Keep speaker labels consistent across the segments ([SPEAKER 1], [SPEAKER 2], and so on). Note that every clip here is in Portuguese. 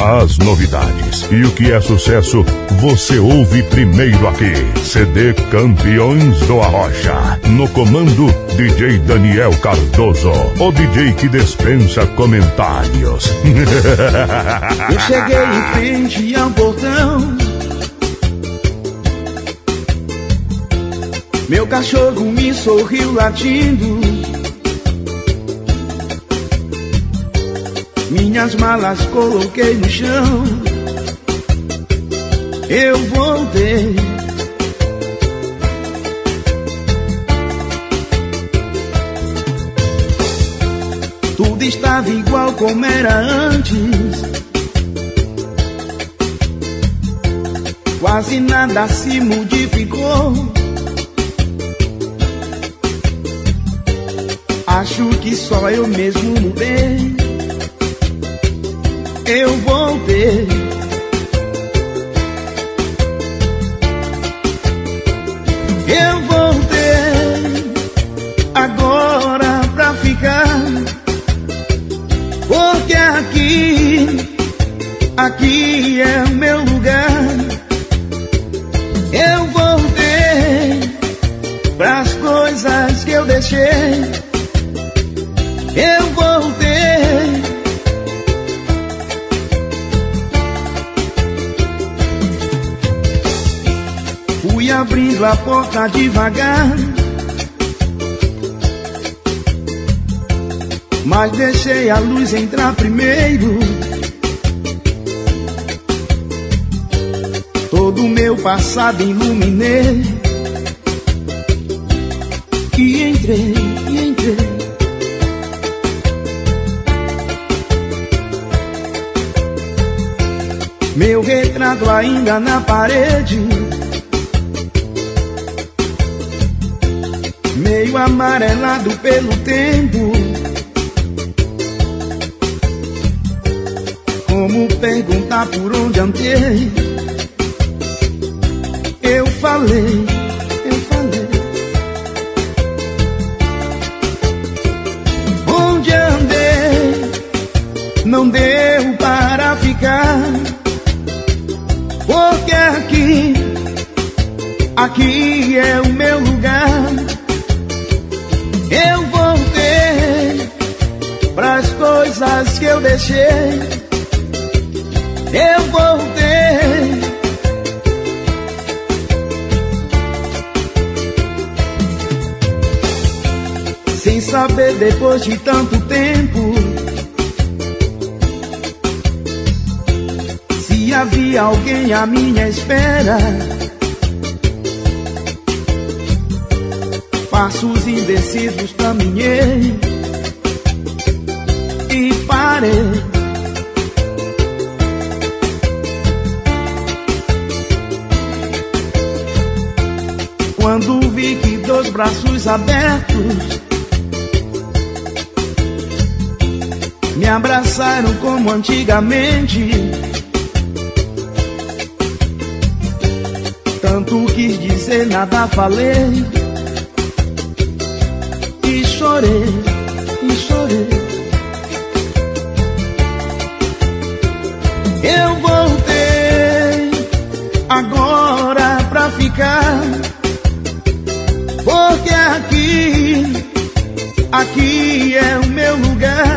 [SPEAKER 1] as novidades e o que é sucesso, você ouve primeiro aqui. CD Campeões do Arrocha. No comando, DJ Daniel Cardoso, o DJ que dispensa comentários.
[SPEAKER 2] Eu cheguei em frente ao portão, meu cachorro me sorriu latindo, minhas malas coloquei no chão. Eu voltei, tudo estava igual como era antes, quase nada se modificou. Acho que só eu mesmo mudei. Eu voltei, eu voltei agora pra ficar, porque aqui é o meu lugar. Eu voltei pras coisas que eu deixei. Eu voltei, fui abrindo a porta devagar, mas deixei a luz entrar primeiro. Todo o meu passado iluminei e entrei. Meu retrato ainda na parede, meio amarelado pelo tempo. Como perguntar por onde andei? Eu falei. Onde andei? Não deu para ficar, porque aqui é o meu lugar. Eu voltei pras coisas que eu deixei. Eu voltei, sem saber depois de tanto tempo se havia alguém à minha espera. Passos indecisos caminhei e parei. Quando vi que dois braços abertos me abraçaram como antigamente, tanto quis dizer, nada falei. E chorei. Eu voltei agora pra ficar, porque aqui é o meu lugar.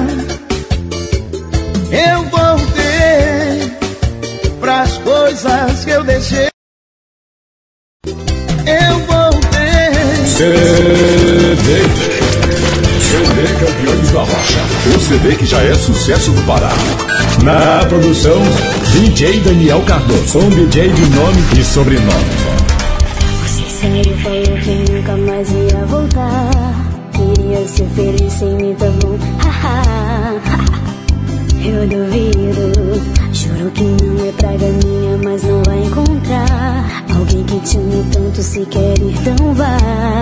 [SPEAKER 2] Eu voltei pras coisas que eu deixei. Eu voltei.
[SPEAKER 1] CD Campeões da Arrocha, o CD que já é sucesso do Pará. Na produção, DJ Daniel Cardoso, um DJ de nome e sobrenome.
[SPEAKER 3] Você sério falou que nunca mais ia voltar. Queria ser feliz sem mim, tá bom? Eu duvido, juro que não é praga minha, mas não vai encontrar alguém que te ame tanto, se quer ir, então vá.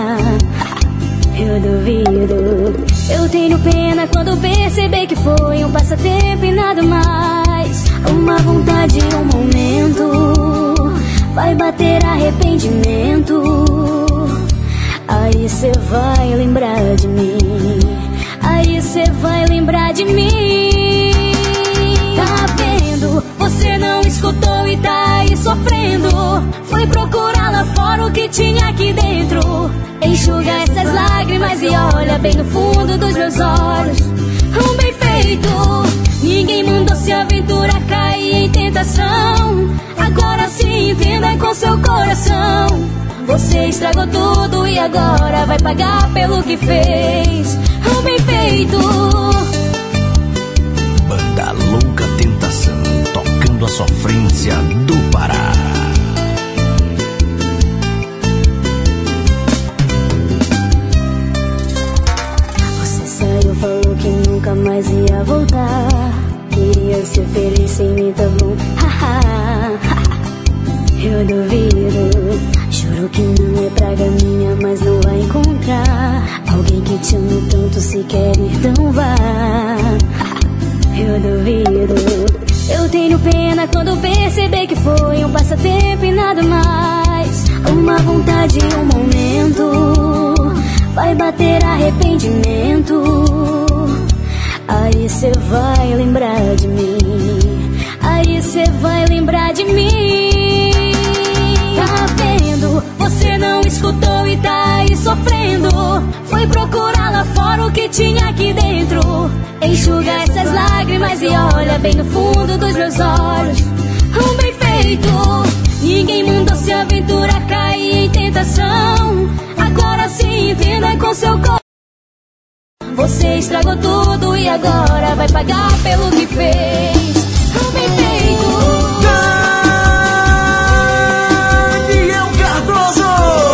[SPEAKER 3] Eu duvido, eu tenho pena quando perceber que foi um passatempo e nada mais. Uma vontade, um momento, vai bater arrependimento. Aí cê vai lembrar de mim, aí cê vai lembrar de mim. Tá vendo? que tinha aqui dentro. Enxuga essas lágrimas e olha bem no fundo dos meus olhos. Bem feito, ninguém mandou se aventurar, cair em tentação. Agora se entenda com seu coração. Você estragou tudo e agora vai pagar pelo que fez. Bem feito.
[SPEAKER 4] Banda Louca Tentação, tocando a sofrência do Pará.
[SPEAKER 3] Você saiu, falou que nunca mais ia voltar. Queria ser feliz sem mim, tá bom? Eu duvido. Juro que não é praga minha, mas não vai encontrar alguém que te ame tanto, se quer ir tão vá. Eu duvido. Eu tenho pena quando perceber que foi um passatempo e nada mais. Uma vontade e um momento, vai bater arrependimento. Aí cê vai lembrar de mim. Aí cê vai lembrar de mim. Tá vendo? Você não escutou e tá aí sofrendo. Foi procurar lá fora o que tinha aqui dentro. Enxuga essas lágrimas e olha bem no fundo dos meus olhos. Bem feito, ninguém mandou se aventurar, cair em tentação. Agora se entenda com seu coração. Você estragou tudo e agora vai pagar pelo que fez. Bem feito.
[SPEAKER 4] Daniel Cardoso.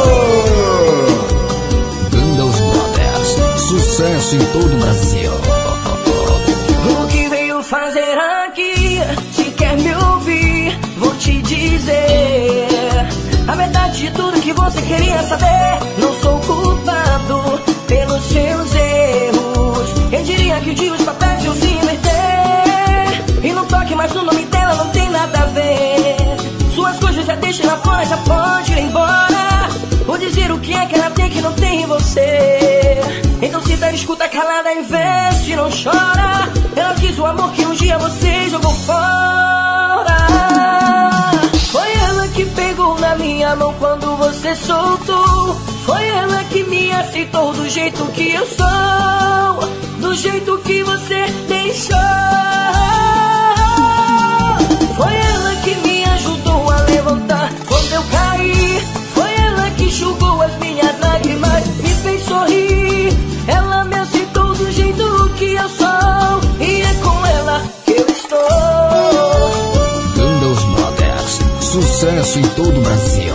[SPEAKER 4] Banda Os Brothers, sucesso em todo o Brasil.
[SPEAKER 5] O que veio fazer aqui? Se quer me ouvir, vou te dizer a verdade de tudo que você queria saber. Não sou culpado pelos seus erros. Eu diria que um dia os papéis iam se inverter. E não toque mais no nome dela, não tem nada a ver. Suas coisas já deixa lá fora, já pode ir embora. Vou dizer o que é que ela tem que não tem em você. Então se tá escuta calada, investe, não chora. Ela quis o amor que um dia você jogou fora. Foi ela que pegou na minha mão quando você soltou. Foi ela que me aceitou do jeito que eu sou, do jeito que você deixou. Foi ela que me ajudou a levantar quando eu caí. Foi ela que enxugou as minhas lágrimas, me fez sorrir. Ela me aceitou do jeito que eu sou, e é com ela que eu estou.
[SPEAKER 4] Banda Os Brothers, sucesso em todo o Brasil.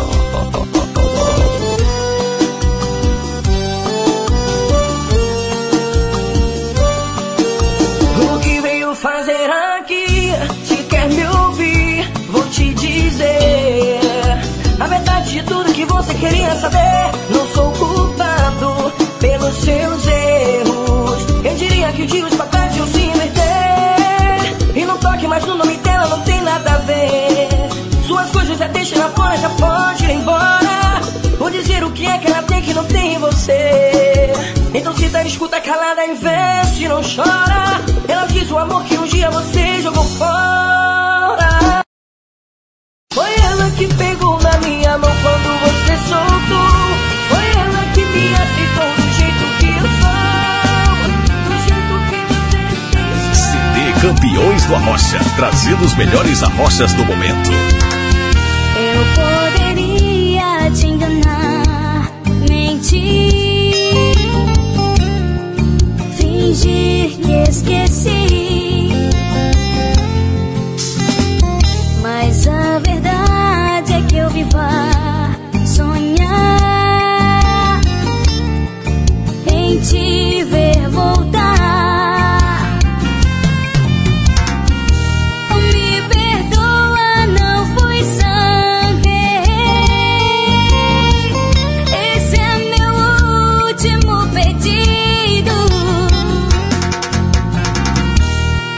[SPEAKER 5] O que veio fazer aqui? Se quer me ouvir, vou te dizer a verdade de tudo que você queria saber. Não sou culpado pelos seus erros. Eu diria que um dia os papéis iam se inverter. E não toque mais no nome dela, não tem nada a ver. Suas coisas já deixa lá fora, já pode ir embora. Vou dizer o que é que ela tem que não tem em você. Então se tá escuta calada, investe, não chora. Ela quis o amor que um dia você jogou fora. Foi ela que pegou na minha mão quando você soltou. Foi ela que me aceitou do jeito que eu sou, do jeito que você deixou.
[SPEAKER 1] CD Campeões do Arrocha, trazendo os melhores arrochas do momento.
[SPEAKER 3] Eu poderia te enganar, mentir, fingir que esqueci, mas a verdade é que eu vivo a sonhar em te ver voltar. Me perdoa, não fui sem querer. Esse é meu último pedido.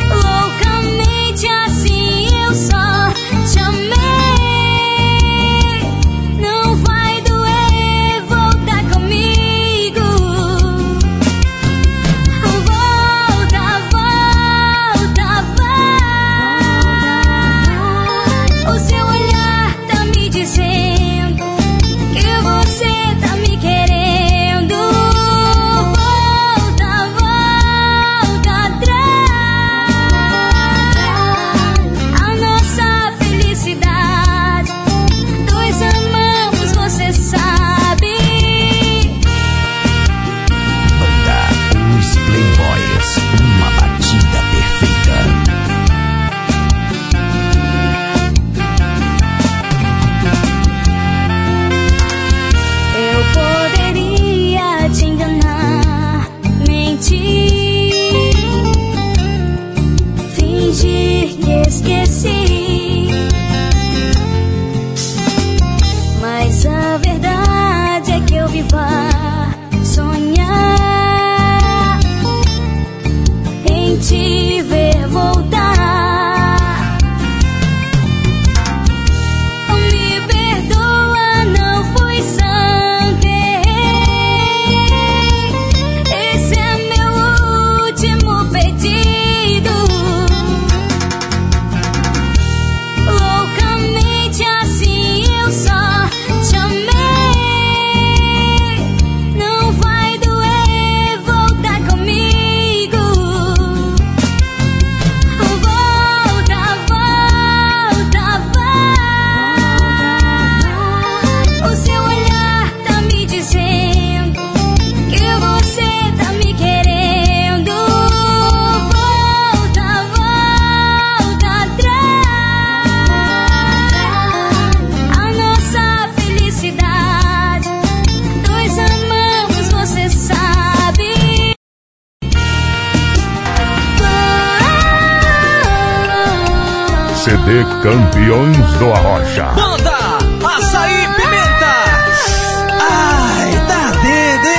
[SPEAKER 1] CD Campeões do Arrocha.
[SPEAKER 4] Banda Açaí Pimenta. Ai, tá dentro,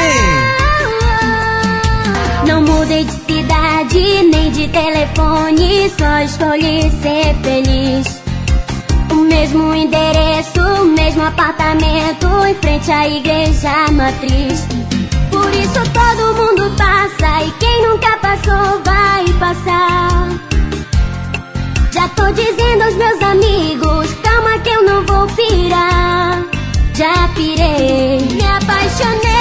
[SPEAKER 4] hein?
[SPEAKER 3] Não mudei de cidade, nem de telefone, só escolhi ser feliz. O mesmo endereço, o mesmo apartamento, em frente à igreja matriz. Por isso todo mundo passa, e quem nunca passou vai passar. Já tô dizendo aos meus amigos, calma que eu não vou pirar. Já pirei, me apaixonei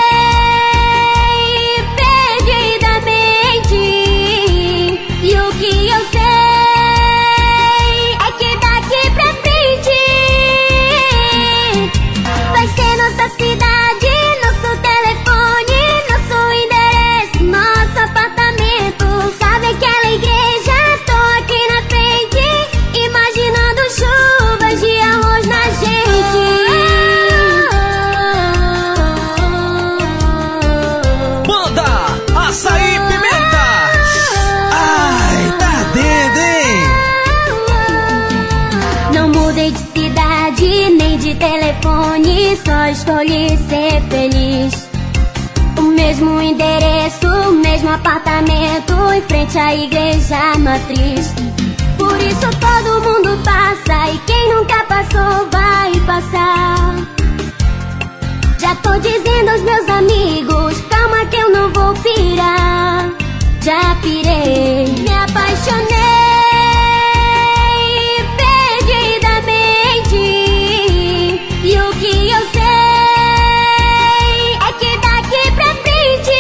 [SPEAKER 3] perdidamente. E o que eu sei é que daqui pra frente vai ser nossa cidade, nosso telefone, nosso endereço, nosso apartamento. Sabe aquela igreja? Tô aqui na frente, imaginando chuvas de arroz na gente.
[SPEAKER 4] Banda Açaí Pimenta. Ai, tá dentro, hein?
[SPEAKER 3] Não mudei de cidade, nem de telefone, só escolhi ser feliz. O mesmo endereço, o mesmo apartamento, em frente à igreja matriz. Por isso todo mundo passa, e quem nunca passou vai passar. Já tô dizendo aos meus amigos, calma que eu não vou pirar. Já pirei, me apaixonei perdidamente. E o que eu sei é que daqui pra frente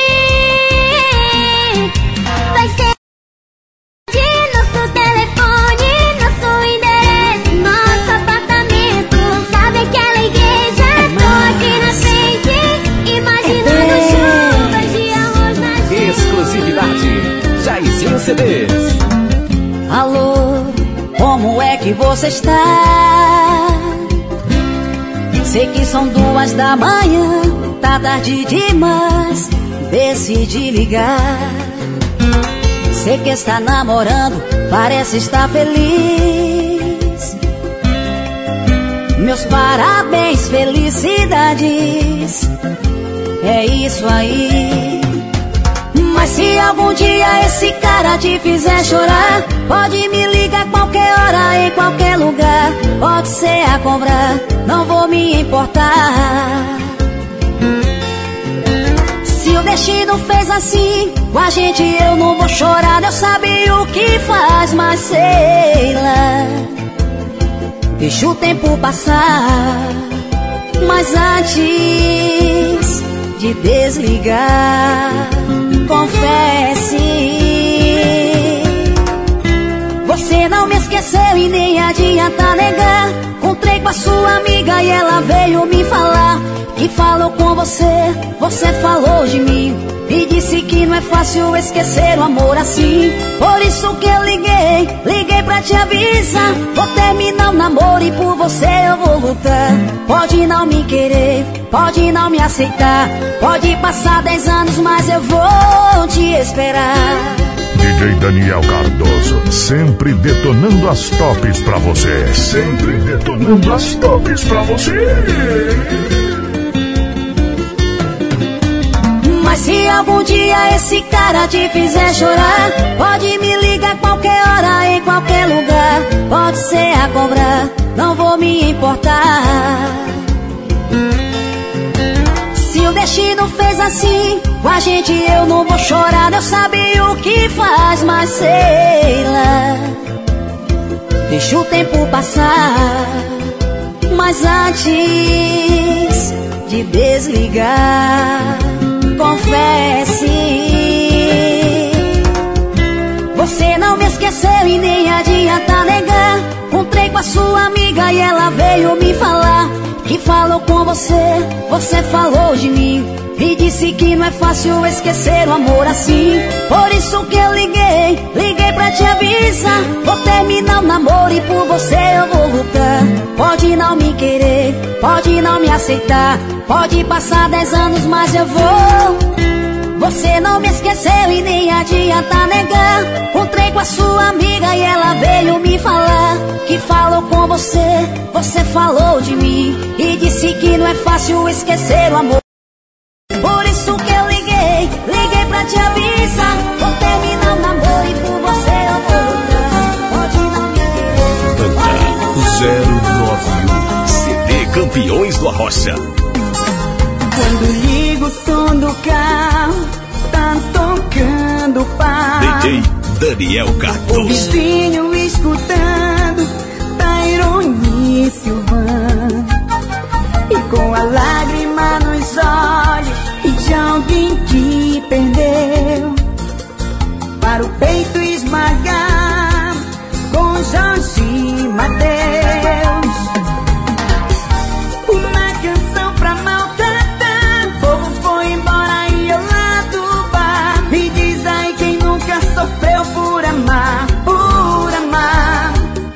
[SPEAKER 3] vai ser de nosso telefone, nosso endereço, nosso apartamento. Sabe aquela igreja? Tô aqui na frente, imaginando chuvas de arroz na gente.
[SPEAKER 4] Exclusividade Jairzinho CDs.
[SPEAKER 5] Alô, como é que você está? Sei que são 2 da manhã, tá tarde demais, decidi ligar. Sei que está namorando, parece estar feliz. Meus parabéns, felicidades, é isso aí. Mas se algum dia esse cara te fizer chorar, pode me ligar qualquer hora, em qualquer lugar. Pode ser a cobrar, não vou me importar. Se o destino fez assim com a gente, eu não vou chorar. Deus sabe o que faz, mas sei lá, deixa o tempo passar. Mas antes de desligar, confesse, você não me esqueceu e nem adianta negar. Encontrei com a sua amiga e ela veio me falar que falou com você, você falou de mim e disse que não é fácil esquecer o amor assim. Por isso que eu liguei pra te avisar. Vou terminar o namoro e por você eu vou lutar. Pode não me querer, pode não me aceitar, pode passar 10 anos, mas eu vou te esperar.
[SPEAKER 1] DJ Daniel Cardoso, sempre detonando as tops pra você. Sempre detonando as tops pra você.
[SPEAKER 5] Mas se algum dia esse cara te fizer chorar, pode me ligar qualquer hora, em qualquer lugar. Pode ser a cobrar, não vou me importar. Se o destino fez assim com a gente, eu não vou chorar. Deus sabe o que faz, mas sei lá, deixa o tempo passar. Mas antes de desligar, confesse, você não me esqueceu e nem adianta negar. Encontrei com a sua amiga e ela veio me falar que falou com você, você falou de mim e disse que não é fácil esquecer o amor assim. Por isso que eu liguei pra te avisar. Vou terminar o namoro e por você eu vou lutar. Pode não me querer, pode não me aceitar, pode passar 10 anos, mas eu vou
[SPEAKER 3] Você não me esqueceu e nem adianta negar. Encontrei com a sua amiga e ela veio me falar que falou com você, você falou de mim e disse que não é fácil esquecer o amor. Por isso que eu liguei pra te avisar. Vou terminar o namoro e por você eu vou lutar. Pode não me querer,
[SPEAKER 4] Banda 091 CD Campeões do Arrocha.
[SPEAKER 5] Quando ligo o som do carro, tá tocando pau.
[SPEAKER 4] DJ Daniel Cardoso.
[SPEAKER 5] O vizinho escutando Tyrone e Silvano, e com a lágrima nos olhos de alguém que perdeu, para o peito esmagar com Jorge e Mateus. Uma canção pra maltratar, o povo foi embora e eu lá do bar. Me diz aí quem nunca sofreu por amar, por amar.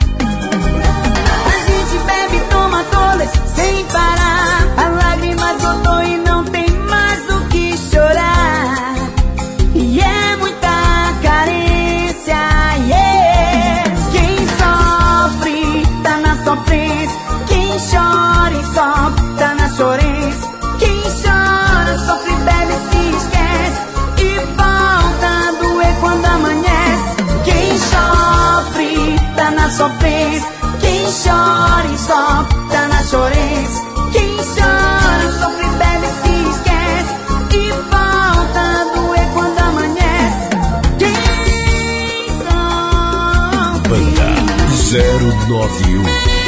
[SPEAKER 5] A gente bebe e toma todas sem parar, a lágrima esgotou e não tem mais o que chorar. E é muita carência, yeah. Quem sofre tá na sofrência, quem chora e sofre tá na chorência. Quem chora, sofre, bebe, se esquece e volta a doer quando amanhece. Quem sofre tá na sofrência, quem chora e sofre tá na chorência. Quem chora, sofre, bebe, se esquece e volta a doer quando amanhece. Quem sofre.
[SPEAKER 4] Banda 091.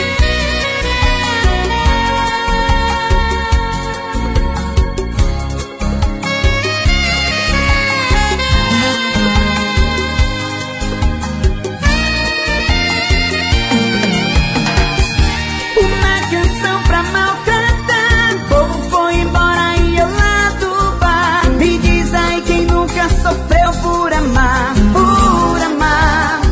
[SPEAKER 5] Uma canção pra maltratar, o povo foi embora e eu lá do bar. Me diz aí quem nunca sofreu por amar, por amar.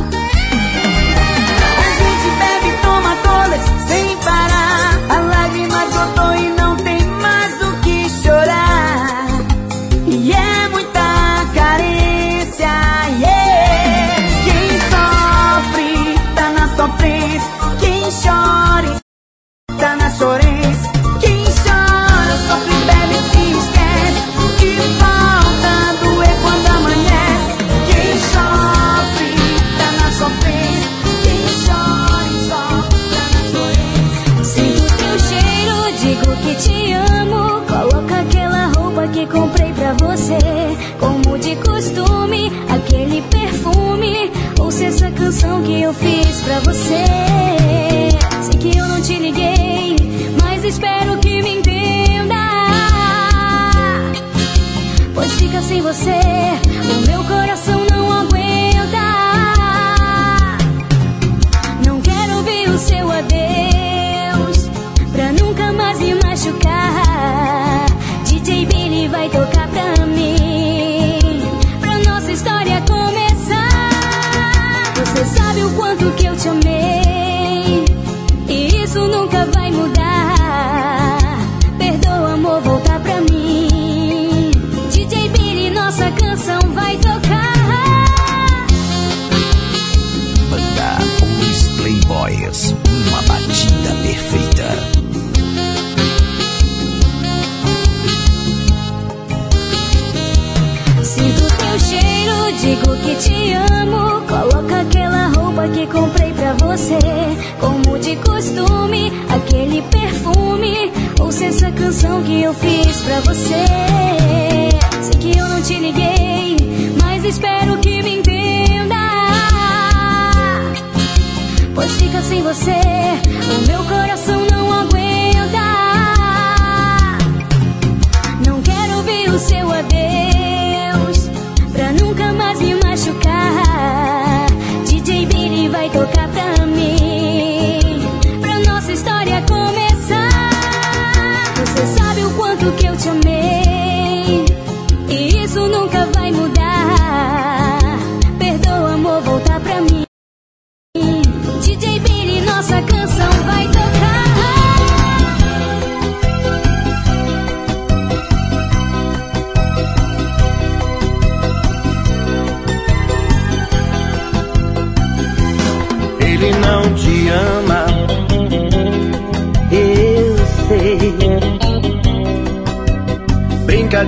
[SPEAKER 5] A gente bebe e toma todas sem parar, a lágrima esgotou e não tem mais o que chorar. E é muita carência, yeah. Quem sofre tá na sofrência, quem chora tá na chorência. Quem chora, sofre, bebe, se esquece e volta a doer quando amanhece. Quem sofre tá na sofrência, quem chora e sofre tá na chorência.
[SPEAKER 3] Sinto teu cheiro, digo que te amo. Coloca aquela roupa que comprei pra você, como de costume, aquele perfume. Ouça essa canção que eu fiz pra você. Sei que eu não te liguei, mas espero que me entenda, pois fica sem você, o meu coração não aguenta. Não quero ouvir o seu adeus, pra nunca mais me machucar. DJ Billy vai tocar pra mim, pra nossa história começar. Você sabe o quanto que eu te amei, e isso nunca vai mudar. Perdoa, amor, volta pra mim. DJ Billy, nossa canção vai tocar.
[SPEAKER 4] Banda Os Playboys. Uma batida perfeita.
[SPEAKER 3] Sinto teu cheiro, digo que te amo. Coloca aquela roupa que comprei pra você, como de costume, aquele perfume. Ouça essa canção que eu fiz pra você. Sei que eu não te liguei, mas espero que me entenda, pois fica sem você, o meu coração não aguenta. Não quero ouvir o seu adeus, pra nunca mais me machucar. DJ Billy vai tocar pra mim, pra nossa história começar. Você sabe o quanto que eu te amei, e isso nunca vai mudar. Perdoa, amor, volta pra mim. DJ Billy, nossa canção vai tocar.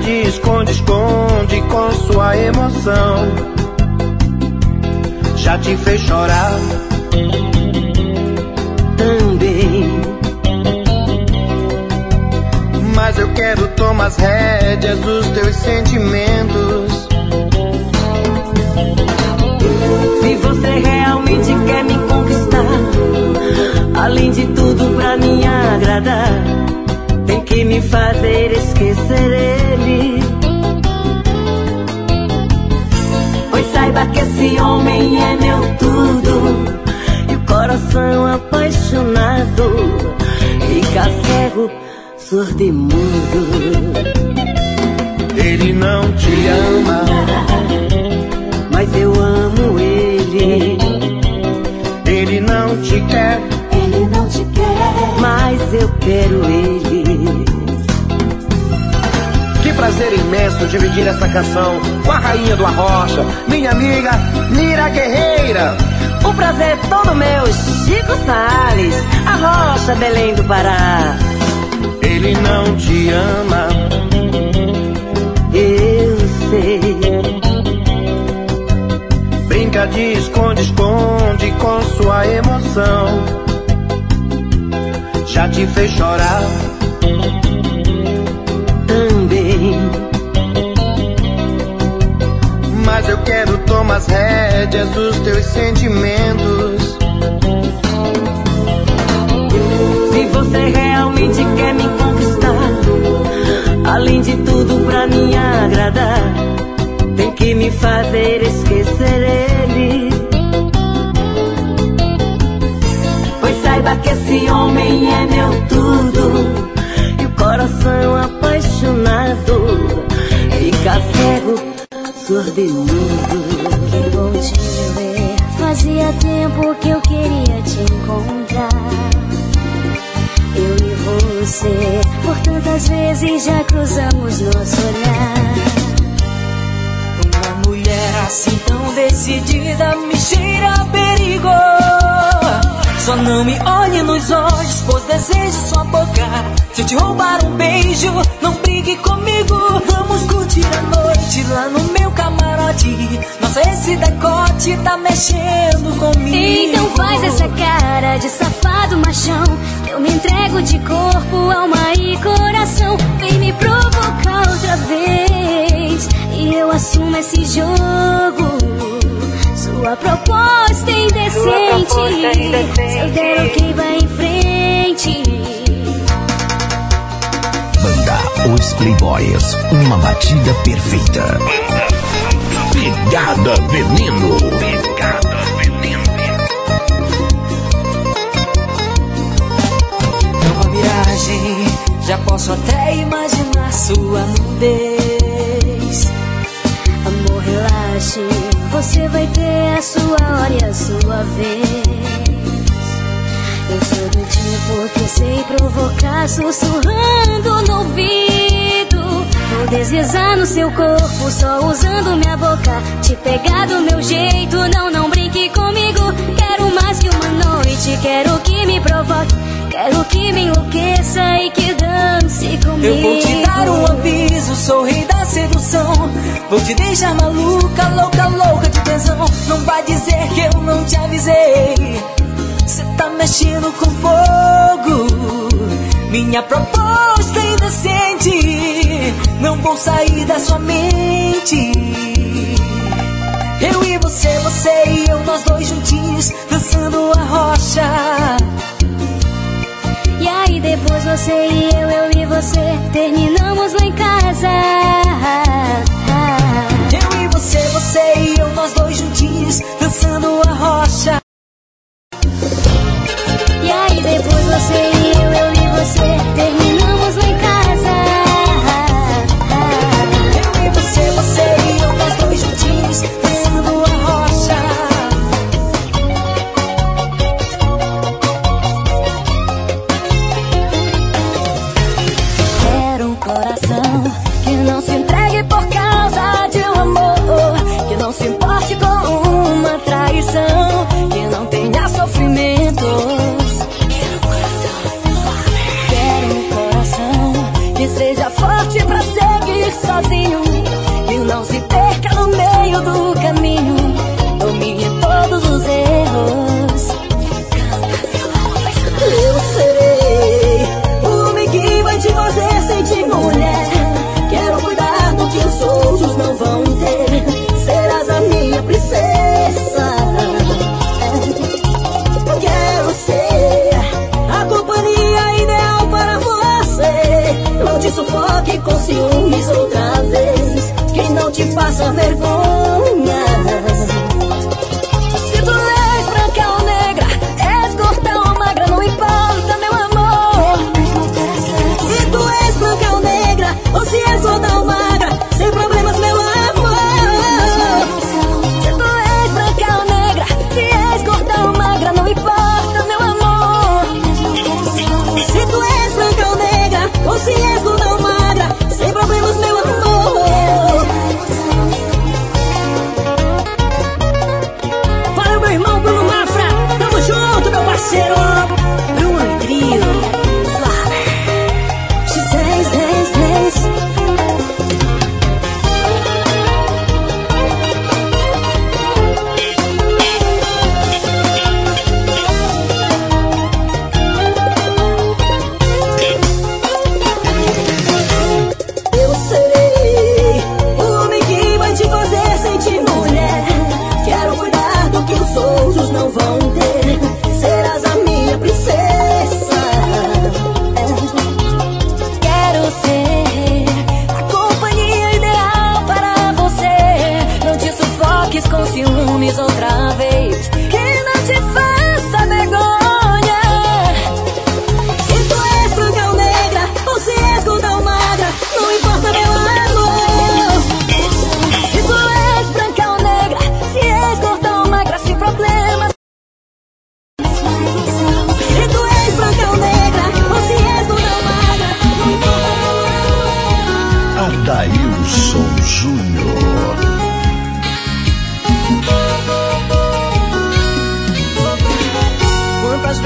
[SPEAKER 2] de esconde-esconde com sua emoção. Já te fez chorar também. Mas eu quero tomar as rédeas dos teus sentimentos.
[SPEAKER 5] Se você realmente quer me conquistar, além de tudo pra me agradar, tem que me fazer esquecer ele. Pois saiba que esse homem é meu tudo, e o coração apaixonado fica cego, surdo e mudo.
[SPEAKER 2] Ele não te ama,
[SPEAKER 5] mas eu amo ele.
[SPEAKER 2] Ele não te quer,
[SPEAKER 5] mas eu quero ele.
[SPEAKER 2] que prazer imenso dividir essa canção com a rainha do Arrocha, minha amiga Nira Guerreira.
[SPEAKER 5] O prazer é todo meu, Chico Salles, Arrocha, Belém do Pará.
[SPEAKER 2] Ele não te ama,
[SPEAKER 5] Eu sei.
[SPEAKER 2] brinca de esconde-esconde com sua emoção. Já te fez chorar
[SPEAKER 5] Também.
[SPEAKER 2] mas eu quero tomar as rédeas dos teus sentimentos.
[SPEAKER 5] Se você realmente quer me conquistar, além de tudo pra me agradar, tem que me fazer esquecer ele. Pois saiba que esse homem é meu tudo, e o coração apaixonado fica cego, surdo e mudo.
[SPEAKER 3] Que bom te ver, fazia tempo que eu queria te encontrar. Eu e você, por tantas vezes já cruzamos nosso olhar.
[SPEAKER 6] Uma mulher assim tão decidida me cheira a perigo. Só não me olhe nos olhos, pois desejo sua boca. Se eu te roubar um beijo, não brigue comigo. Vamos curtir a noite lá no meu camarote. Nossa, esse decote tá mexendo comigo.
[SPEAKER 3] Então faz essa cara de safado machão. Eu me entrego de corpo, alma e coração. Vem me provocar outra vez e eu assumo esse jogo. Sua proposta é indecente. Se eu der ok, vai em frente.
[SPEAKER 4] Banda Os Playboys, uma batida perfeita. Pegada Veneno. Pegada Veneno.
[SPEAKER 6] Numa viagem, já posso até imaginar sua nudez.
[SPEAKER 3] Amor, relaxe, você vai ter a sua hora e a sua vez. Eu sou do tipo que sei provocar, sussurrando no ouvido. Vou deslizar no seu corpo, só usando minha boca. Te pegar do meu jeito, não brinque comigo. Quero mais que uma noite, quero que me provoque. Quero que me enlouqueça e que dance comigo.
[SPEAKER 6] Eu vou te dar um aviso, sou rei da sedução. Vou te deixar maluca, louca, louca de tesão. Não vai dizer que eu não te avisei. Cê tá mexendo com fogo. Minha proposta é indecente. Não vou sair da sua mente. Eu e você, você e eu, nós dois juntinhos, dançando a rocha.
[SPEAKER 3] E aí depois você e eu e você, terminamos lá em casa.
[SPEAKER 6] Eu e você, você e eu, nós dois juntinhos, dançando a rocha.
[SPEAKER 3] E aí depois você e eu e você, terminamos lá em casa.
[SPEAKER 6] Eu e você, você e eu, nós dois juntinhos, dançando a rocha.
[SPEAKER 3] Era um coração que não se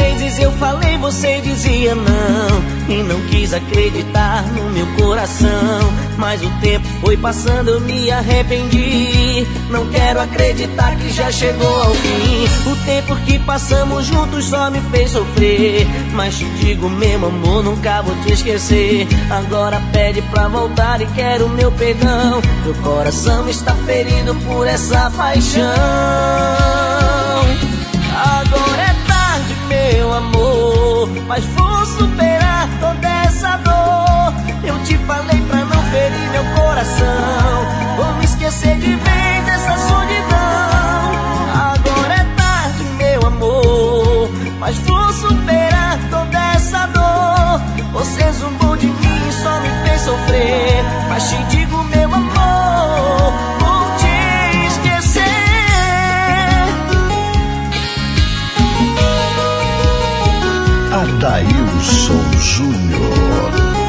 [SPEAKER 5] vezes eu falei, você dizia não, e não quis acreditar no meu coração. Mas o tempo foi passando, eu me arrependi. Não quero acreditar que já chegou ao fim. O tempo que passamos juntos só me fez sofrer. Mas te digo mesmo, amor, nunca vou te esquecer. Agora pede pra voltar e quero meu perdão. Meu coração está ferido por essa paixão. Agora é tarde, meu amor, mas vou superar toda essa dor. Eu te falei pra não ferir meu coração. Vou me esquecer de vez dessa solidão. Agora é tarde, meu amor, mas vou superar toda essa dor. Você zumbou de mim e só me fez sofrer. Mas te digo, meu amor, vou te esquecer.
[SPEAKER 4] Adailson Júnior.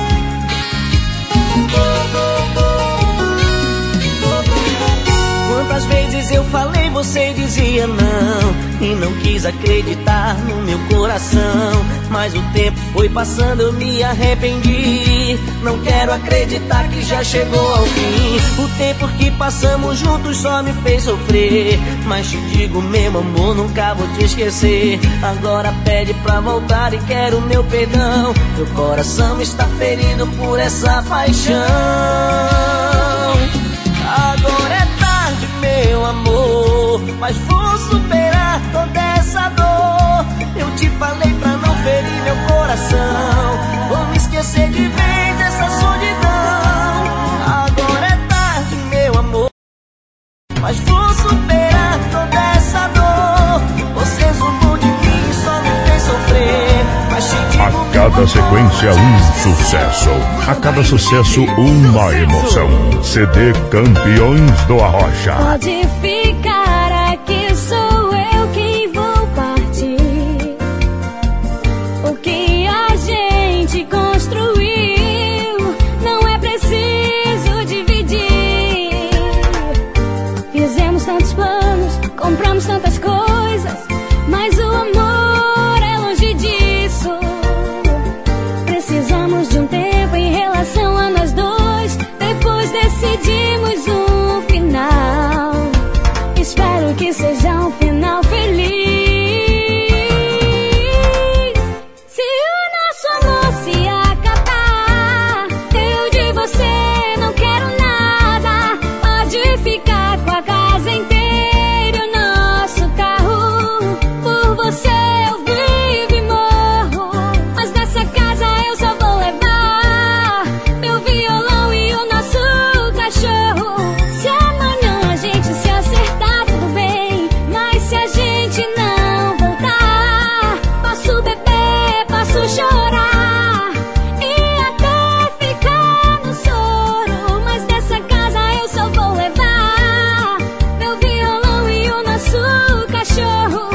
[SPEAKER 5] Quantas vezes eu falei, você dizia não, e não quis acreditar no meu coração. Mas o tempo foi passando, eu me arrependi. Não quero acreditar que já chegou ao fim. O tempo que passamos juntos só me fez sofrer. Mas te digo mesmo, amor, nunca vou te esquecer. Agora pede pra voltar e quero meu perdão. Meu coração está ferido por essa paixão. Agora é tarde, meu amor, mas vou superar toda essa dor. Eu te falei pra não ferir meu coração. Vou me esquecer de vez dessa solidão. Agora é tarde, meu amor, mas vou superar toda essa dor. Você zumbou de mim e só me fez sofrer. Mas te digo,
[SPEAKER 1] a cada sequência um sucesso, a cada sucesso uma emoção. CD Campeões do Arrocha.
[SPEAKER 3] Pode ficar aqui, sou eu quem vou partir. O que a gente construiu não é preciso dividir. Fizemos tantos planos, compramos tantas coisas, mas o amor é longe disso. Precisamos de um tempo em relação a nós dois. Depois decidimos um final. Espero que seja um final feliz. Se o nosso amor se acabar, eu de você não quero nada. Pode ficar com a casa inteira, o nosso carro. Por você eu vivo e morro, mas nessa casa eu só vou levar meu violão e o nosso cachorro. Se amanhã a gente se acertar, tudo bem, mas se a gente não voltar, posso beber, posso chorar e até ficar no soro, mas dessa casa eu só vou levar meu violão e o nosso cachorro.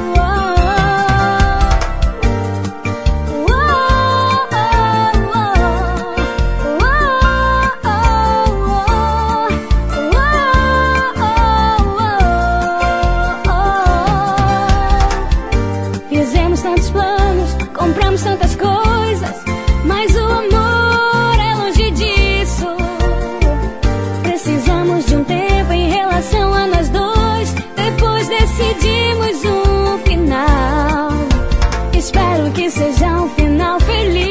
[SPEAKER 3] Fizemos tantos planos, compramos tantas coisas, mas o amor é longe disso. Precisamos de um tempo em relação a nós dois. Depois decidimos um final. Espero que seja um final feliz.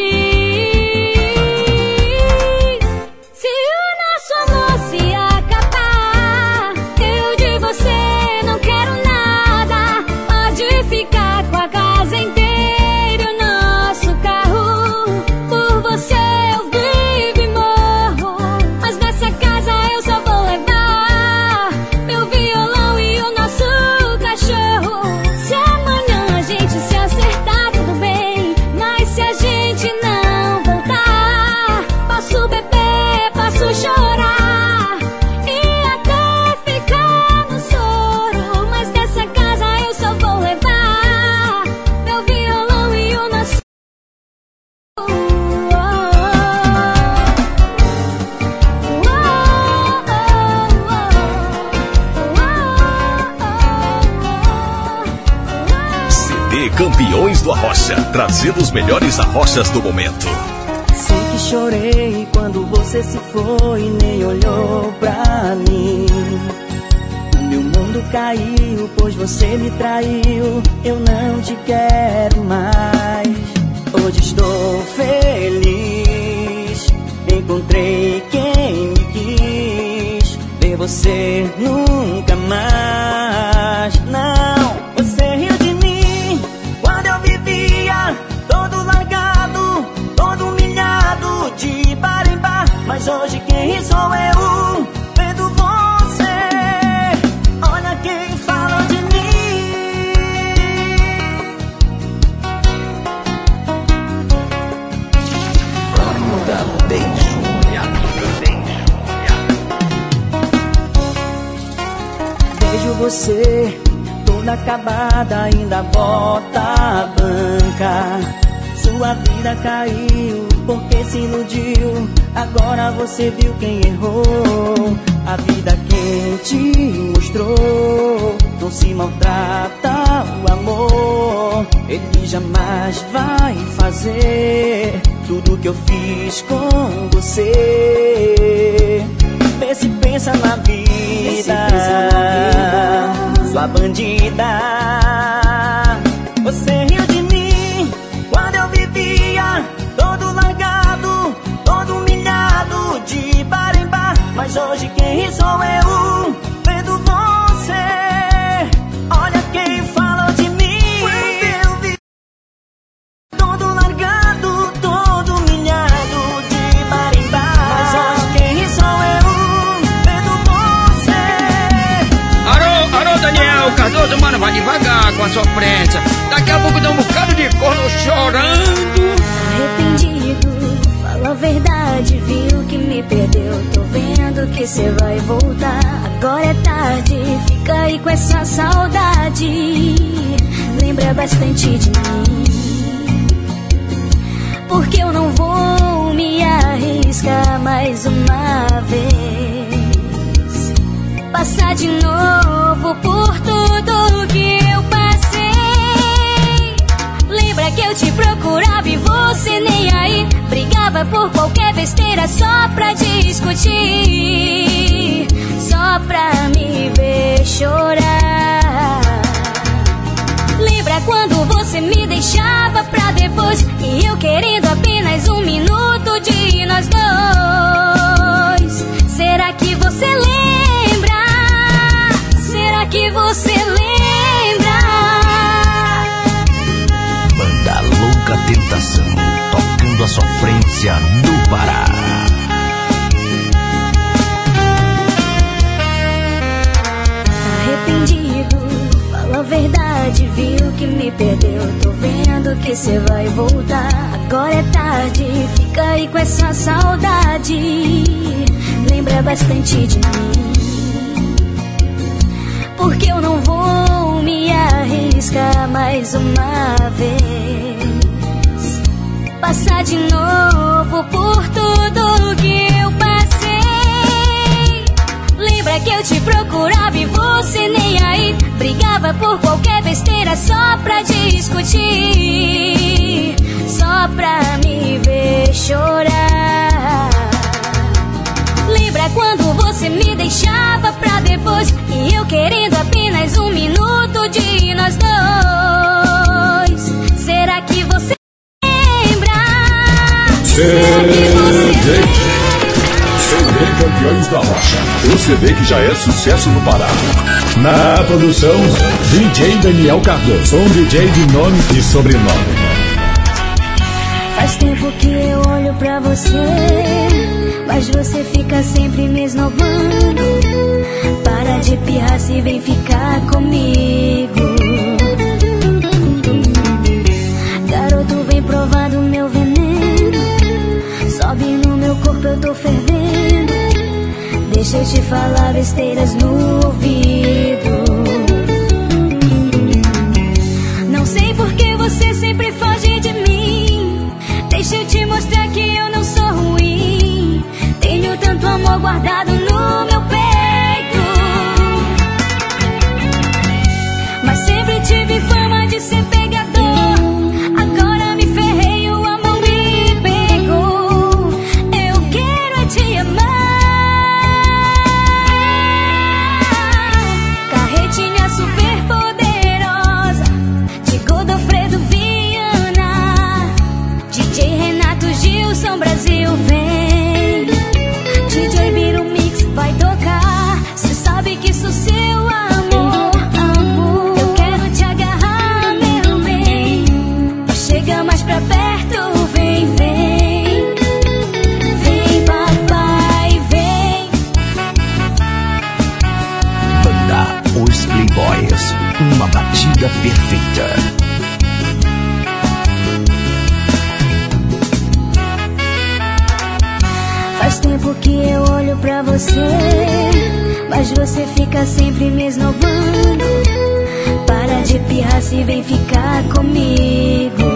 [SPEAKER 3] Se o nosso amor se acabar, eu de você não quero nada. Pode ficar com a casa inteira, o nosso carro. Por você eu vivo e morro, mas nessa casa eu só vou levar meu violão e o nosso cachorro. Se amanhã a gente se acertar, tudo bem, mas
[SPEAKER 4] do Arrocha, trazendo os melhores arrochas do momento.
[SPEAKER 5] Sei que chorei quando você se foi e nem olhou pra mim. O meu mundo caiu, pois você me traiu. Eu não te quero mais. Hoje estou feliz, encontrei quem me quis. Ver você nunca mais. Não, você riu de mim quando eu vivia todo largado, todo humilhado, de bar em bar. Mas hoje quem sou eu, vendo você. Olha quem fala de mim. Vejo você toda acabada, ainda bota a banca. Sua vida caiu porque se iludiu. Agora você viu quem errou. A vida quem te mostrou. Não se maltrata o amor. Ele jamais vai fazer tudo que eu fiz com você. Vê se pensa na vida, sua bandida. Você riu de mim quando eu vivia todo largado, todo humilhado, de bar em bar. Mas hoje quem sou eu, vendo você. Olha quem falou de mim. Quando eu vi todo largado, todo humilhado, de bar em bar. Mas hoje quem sou eu, vendo você.
[SPEAKER 7] Alô, Daniel Cardoso, mano, vai devagar com a sofrência. Daqui a pouco dá um bocado de corno chorando.
[SPEAKER 3] Arrependido, fala a verdade, viu que me perdeu. Tô vendo que cê vai voltar. Agora é tarde, fica aí com essa saudade. Lembra bastante de mim, porque eu não vou me arriscar mais uma vez. Passar de novo por tudo que eu passei. Lembra que eu te procurava e você nem aí. Brigava por qualquer besteira só pra discutir, só pra me ver chorar. Lembra quando você me deixava pra depois, e eu querendo apenas um minuto de nós dois. Será que você lembra? Será que você lembra?
[SPEAKER 4] Banda Louca Tentação, tocando a sofrência no Pará.
[SPEAKER 3] Arrependido, fala a verdade, viu que me perdeu. Tô vendo que cê vai voltar. Agora é tarde, fica aí com essa saudade. Lembra bastante de mim, porque eu não vou me arriscar mais uma vez. Passar de novo por tudo que eu passei. Lembra que eu te procurava e você nem aí. Brigava por qualquer besteira só pra discutir, só pra me ver chorar. Lembra quando você me deixava pra depois, e eu querendo apenas um minuto de nós dois. Será que você lembra? Será que você lembra?
[SPEAKER 1] CD Campeões da Rocha, o CD que já é sucesso no Pará. Na produção, DJ Daniel Cardoso, um DJ de nome e sobrenome.
[SPEAKER 3] Faz tempo que eu olho pra você, mas você fica sempre me esnobando. Para de pirrar se vem ficar comigo. Garoto, vem provar do meu veneno. Sobe no meu corpo, eu tô fervendo. Deixa eu te falar besteiras no ouvido. Não sei por que você sempre foge de mim. Deixa eu te mostrar que eu não sou ruim. Tenho tanto amor guardado no meu peito, mas sempre tive fama de ser pegador. mais pra perto, vem, vem. Vem, papai, vem.
[SPEAKER 4] Banda Os Playboys, uma batida perfeita.
[SPEAKER 3] Faz tempo que eu olho pra você, mas você fica sempre me esnobando. Para de pirraça e vem ficar comigo.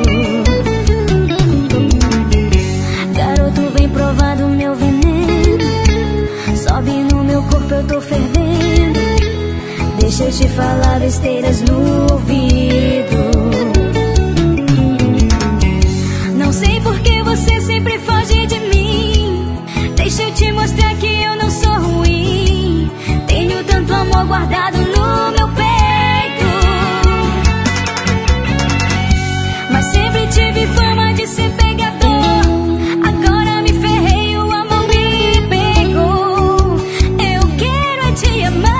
[SPEAKER 3] Garoto, vem provar do meu veneno. Sobe no meu corpo, eu tô fervendo. Deixa eu te falar besteiras no ouvido. Não sei por que você sempre foge de mim. Deixa eu te mostrar que eu não sou ruim. Tenho tanto amor guardado no meu peito, mas sempre tive fama de ser pegador. Agora me ferrei, o amor me pegou. Eu quero é te amar.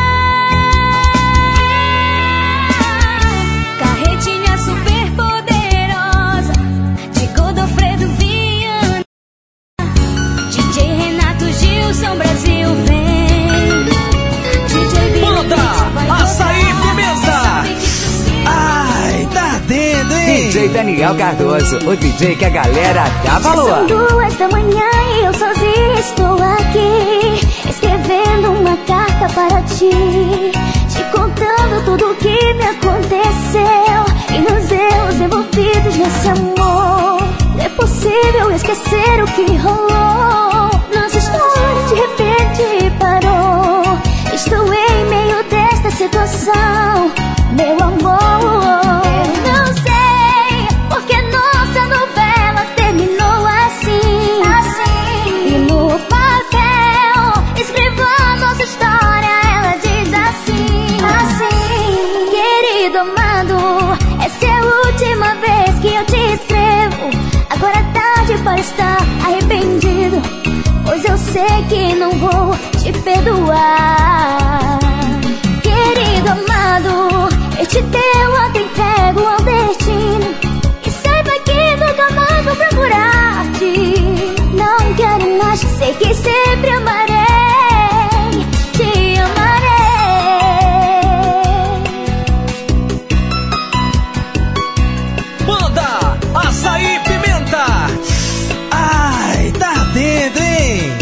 [SPEAKER 3] Carretinha super poderosa de Godofredo Viana, DJ Renato Gilson, Brasil vem. DJ
[SPEAKER 8] Banda Açaí Pimenta. Ai, tá dentro, hein?
[SPEAKER 9] DJ Daniel Cardoso, o DJ que a galera dá valor.
[SPEAKER 3] São 2 da manhã e eu sozinha estou aqui, escrevendo uma carta para ti, te contando tudo o que me aconteceu e nos erros envolvidos nesse amor. Não é possível esquecer o que rolou. Nossa história de repente parou. Estou em meio desta situação, meu amor. Eu não sei porque nossa novela terminou assim. E no papel escreva a nossa história, ela diz assim. Querido amado, essa é a última vez que eu te escrevo. Agora é tarde para estar arrependido, pois eu sei que não vou te perdoar. Querido amado, este teu ato entrego ao destino, e saiba que nunca mais vou procurar-te. Não quero mais, sei que sempre amarei, te amarei.
[SPEAKER 8] Banda Açaí Pimenta. Ai, tá dentro, hein?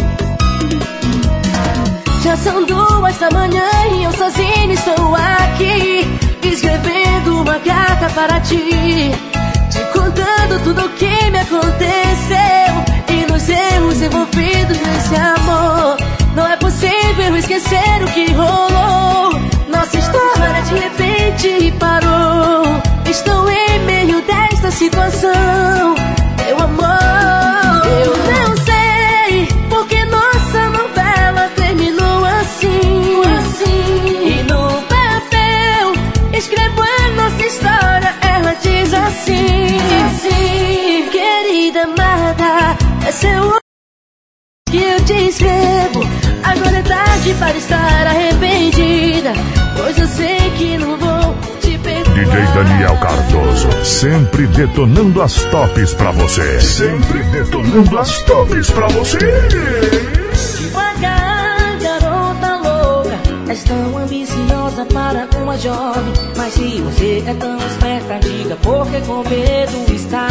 [SPEAKER 5] Já são 2 da manhã e eu sozinho estou aqui, escrevendo uma carta para ti, te contando tudo o que me aconteceu e nos erros envolvidos nesse amor. Não é possível esquecer o que rolou. Nossa história de repente parou. Estou em meio desta situação, meu amor. Eu não sei porque nossa novela terminou assim. E no papel escrevo a nossa história, ela diz assim. Querida amada, essa é o que eu te escrevo. Agora é tarde para estar arrependida, pois eu sei que não vou te perdoar.
[SPEAKER 1] DJ Daniel Cardoso, sempre detonando as tops pra você. Sempre detonando as tops pra você.
[SPEAKER 5] Devagar, garota louca, és tão ambiciosa para uma jovem. Mas se você é tão esperta, diga por que com medo está.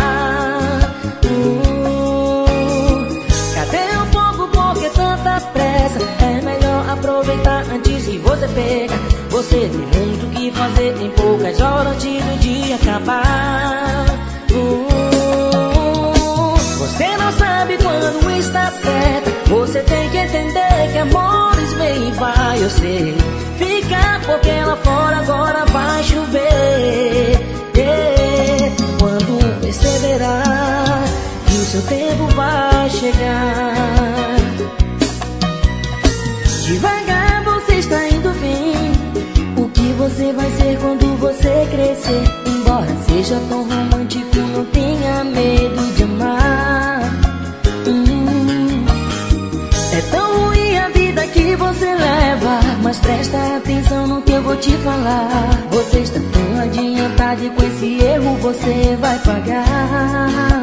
[SPEAKER 5] Cadê o fogo, por que tanta pressa? É melhor aproveitar antes que você pega. Você tem muito o que fazer em poucas horas antes do dia acabar. Você não sabe quando está certa. Você tem que entender que amores vem e vai. Eu sei, fica porque lá fora agora vai chover. Quando perceberá que o seu tempo vai chegar. Devagar você está indo bem. O que você vai ser quando você crescer? Embora seja tão romântico, não tenha medo de amar. É tão ruim a vida que você leva, mas presta atenção no que eu vou te falar. Você está tão adiantada e com esse erro você vai pagar.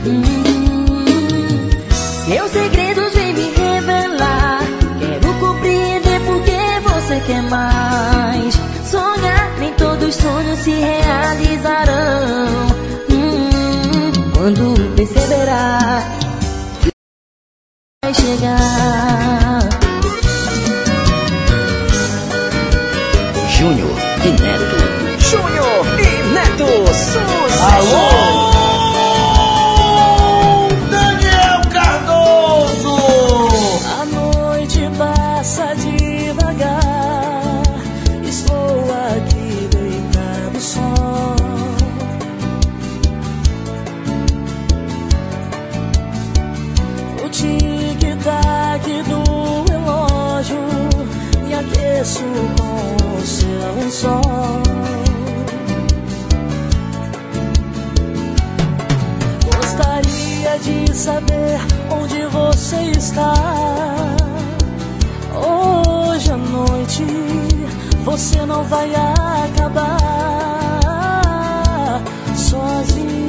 [SPEAKER 5] Seus segredos vem me revelar. Quero compreender porque você quer mais. Sonhar, nem todos os sonhos se realizarão. Quando perceberá que vai chegar.
[SPEAKER 4] Júnior e Neto.
[SPEAKER 8] Júnior e Neto, sucesso!
[SPEAKER 2] Alô, Daniel Cardoso!
[SPEAKER 6] A noite passa devagar. Estou aqui deitado só. O tic-tac do relógio me aqueço com o seu lençol. Gostaria de saber onde você está. Hoje à noite você não vai acabar sozinha.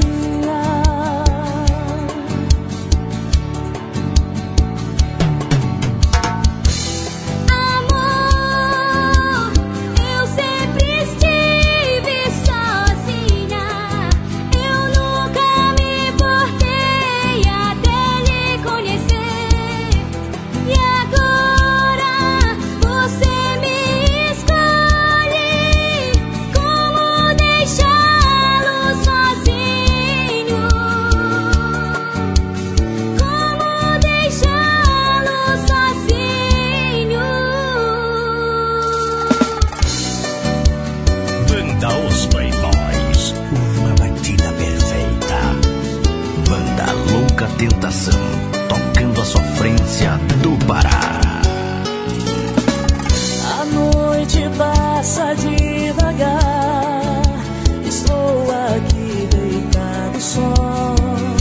[SPEAKER 4] Tentação, tocando a sofrência do Pará.
[SPEAKER 6] A noite passa devagar. Estou aqui deitado só.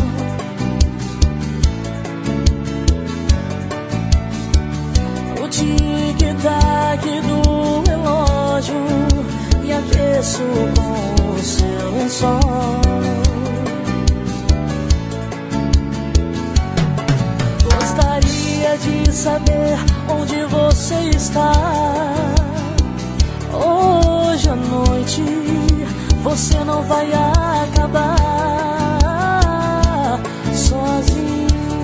[SPEAKER 6] O tic-tac do relógio me aqueço com o seu lençol. Gostaria de saber onde você está. Hoje à noite você não vai acabar sozinha.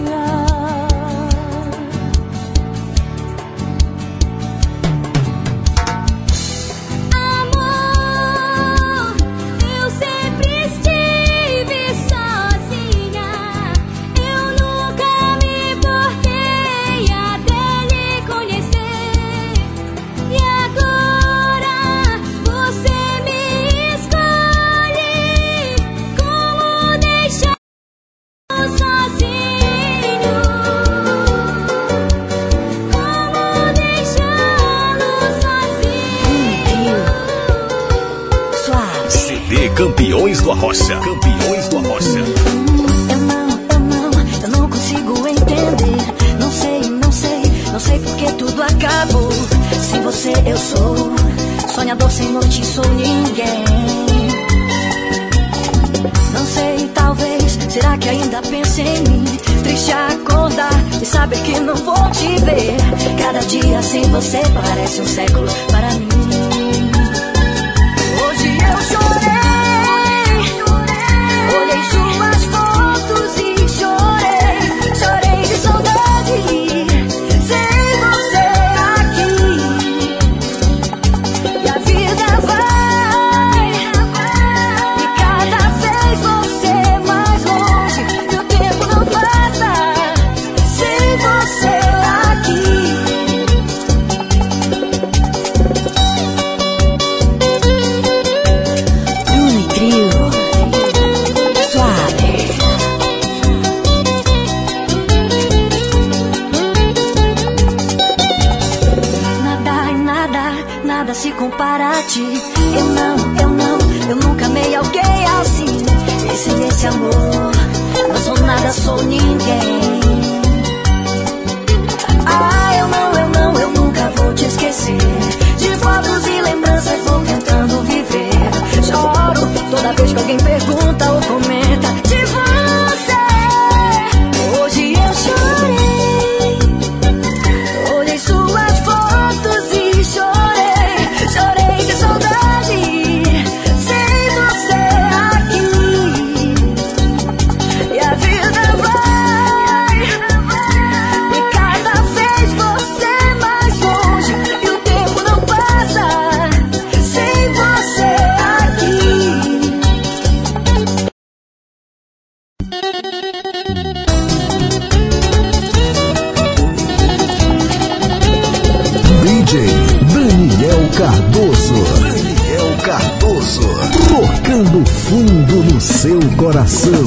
[SPEAKER 4] Campeões do Arrocha. Campeões do Arrocha.
[SPEAKER 5] Eu não consigo entender. Não sei porque tudo acabou. Sem você eu sou sonhador, sem noite sou ninguém. Não sei, talvez, será que ainda pensa em mim? Triste acordar e saber que não vou te ver. Cada dia sem você parece um século para mim. Hoje eu chorei. Olhei suas fotos e chorei de saudade, sem você aqui. E a vida vai, e cada vez você mais longe. E o tempo não passa, sem você aqui. Nada se compara a ti. Eu nunca amei alguém assim. E sem esse amor, não sou nada, sou ninguém. Ah, eu nunca vou te esquecer. De fotos e lembranças vou tentando viver. Choro Quando alguém pergunta ou comenta de você, hoje eu chorei. Olhei suas fotos e chorei. Chorei de saudade sem você aqui. E a vida vai, e cada vez você mais longe. E o tempo não passa sem você aqui.
[SPEAKER 10] DJ Daniel Cardoso. Daniel Cardoso. Tocando fundo no seu coração.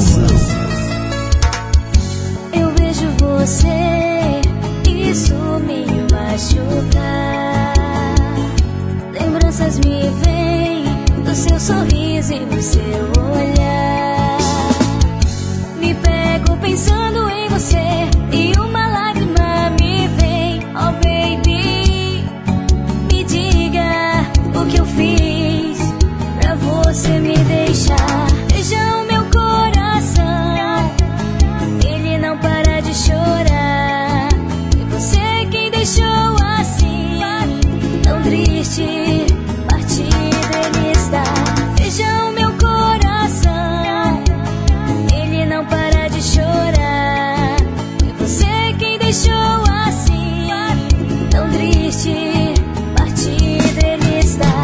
[SPEAKER 3] Eu vejo você, isso me machuca. Lembranças me vêm do seu sorriso e do seu olhar. Me pego pensando em você e uma lágrima me vem. Oh baby, me diga o que eu fiz pra você me deixar. Veja o meu coração, ele não para de chorar. E você quem deixou assim, tão triste, partido ele está. Veja o meu coração, ele não para de chorar. E você quem deixou assim, tão triste, partido ele está.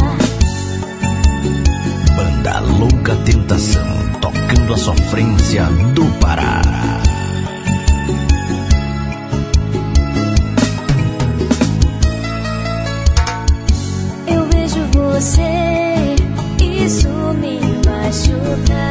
[SPEAKER 4] Banda Louca Tentação, tocando a sofrência do Pará.
[SPEAKER 3] Eu vejo você, isso me machuca.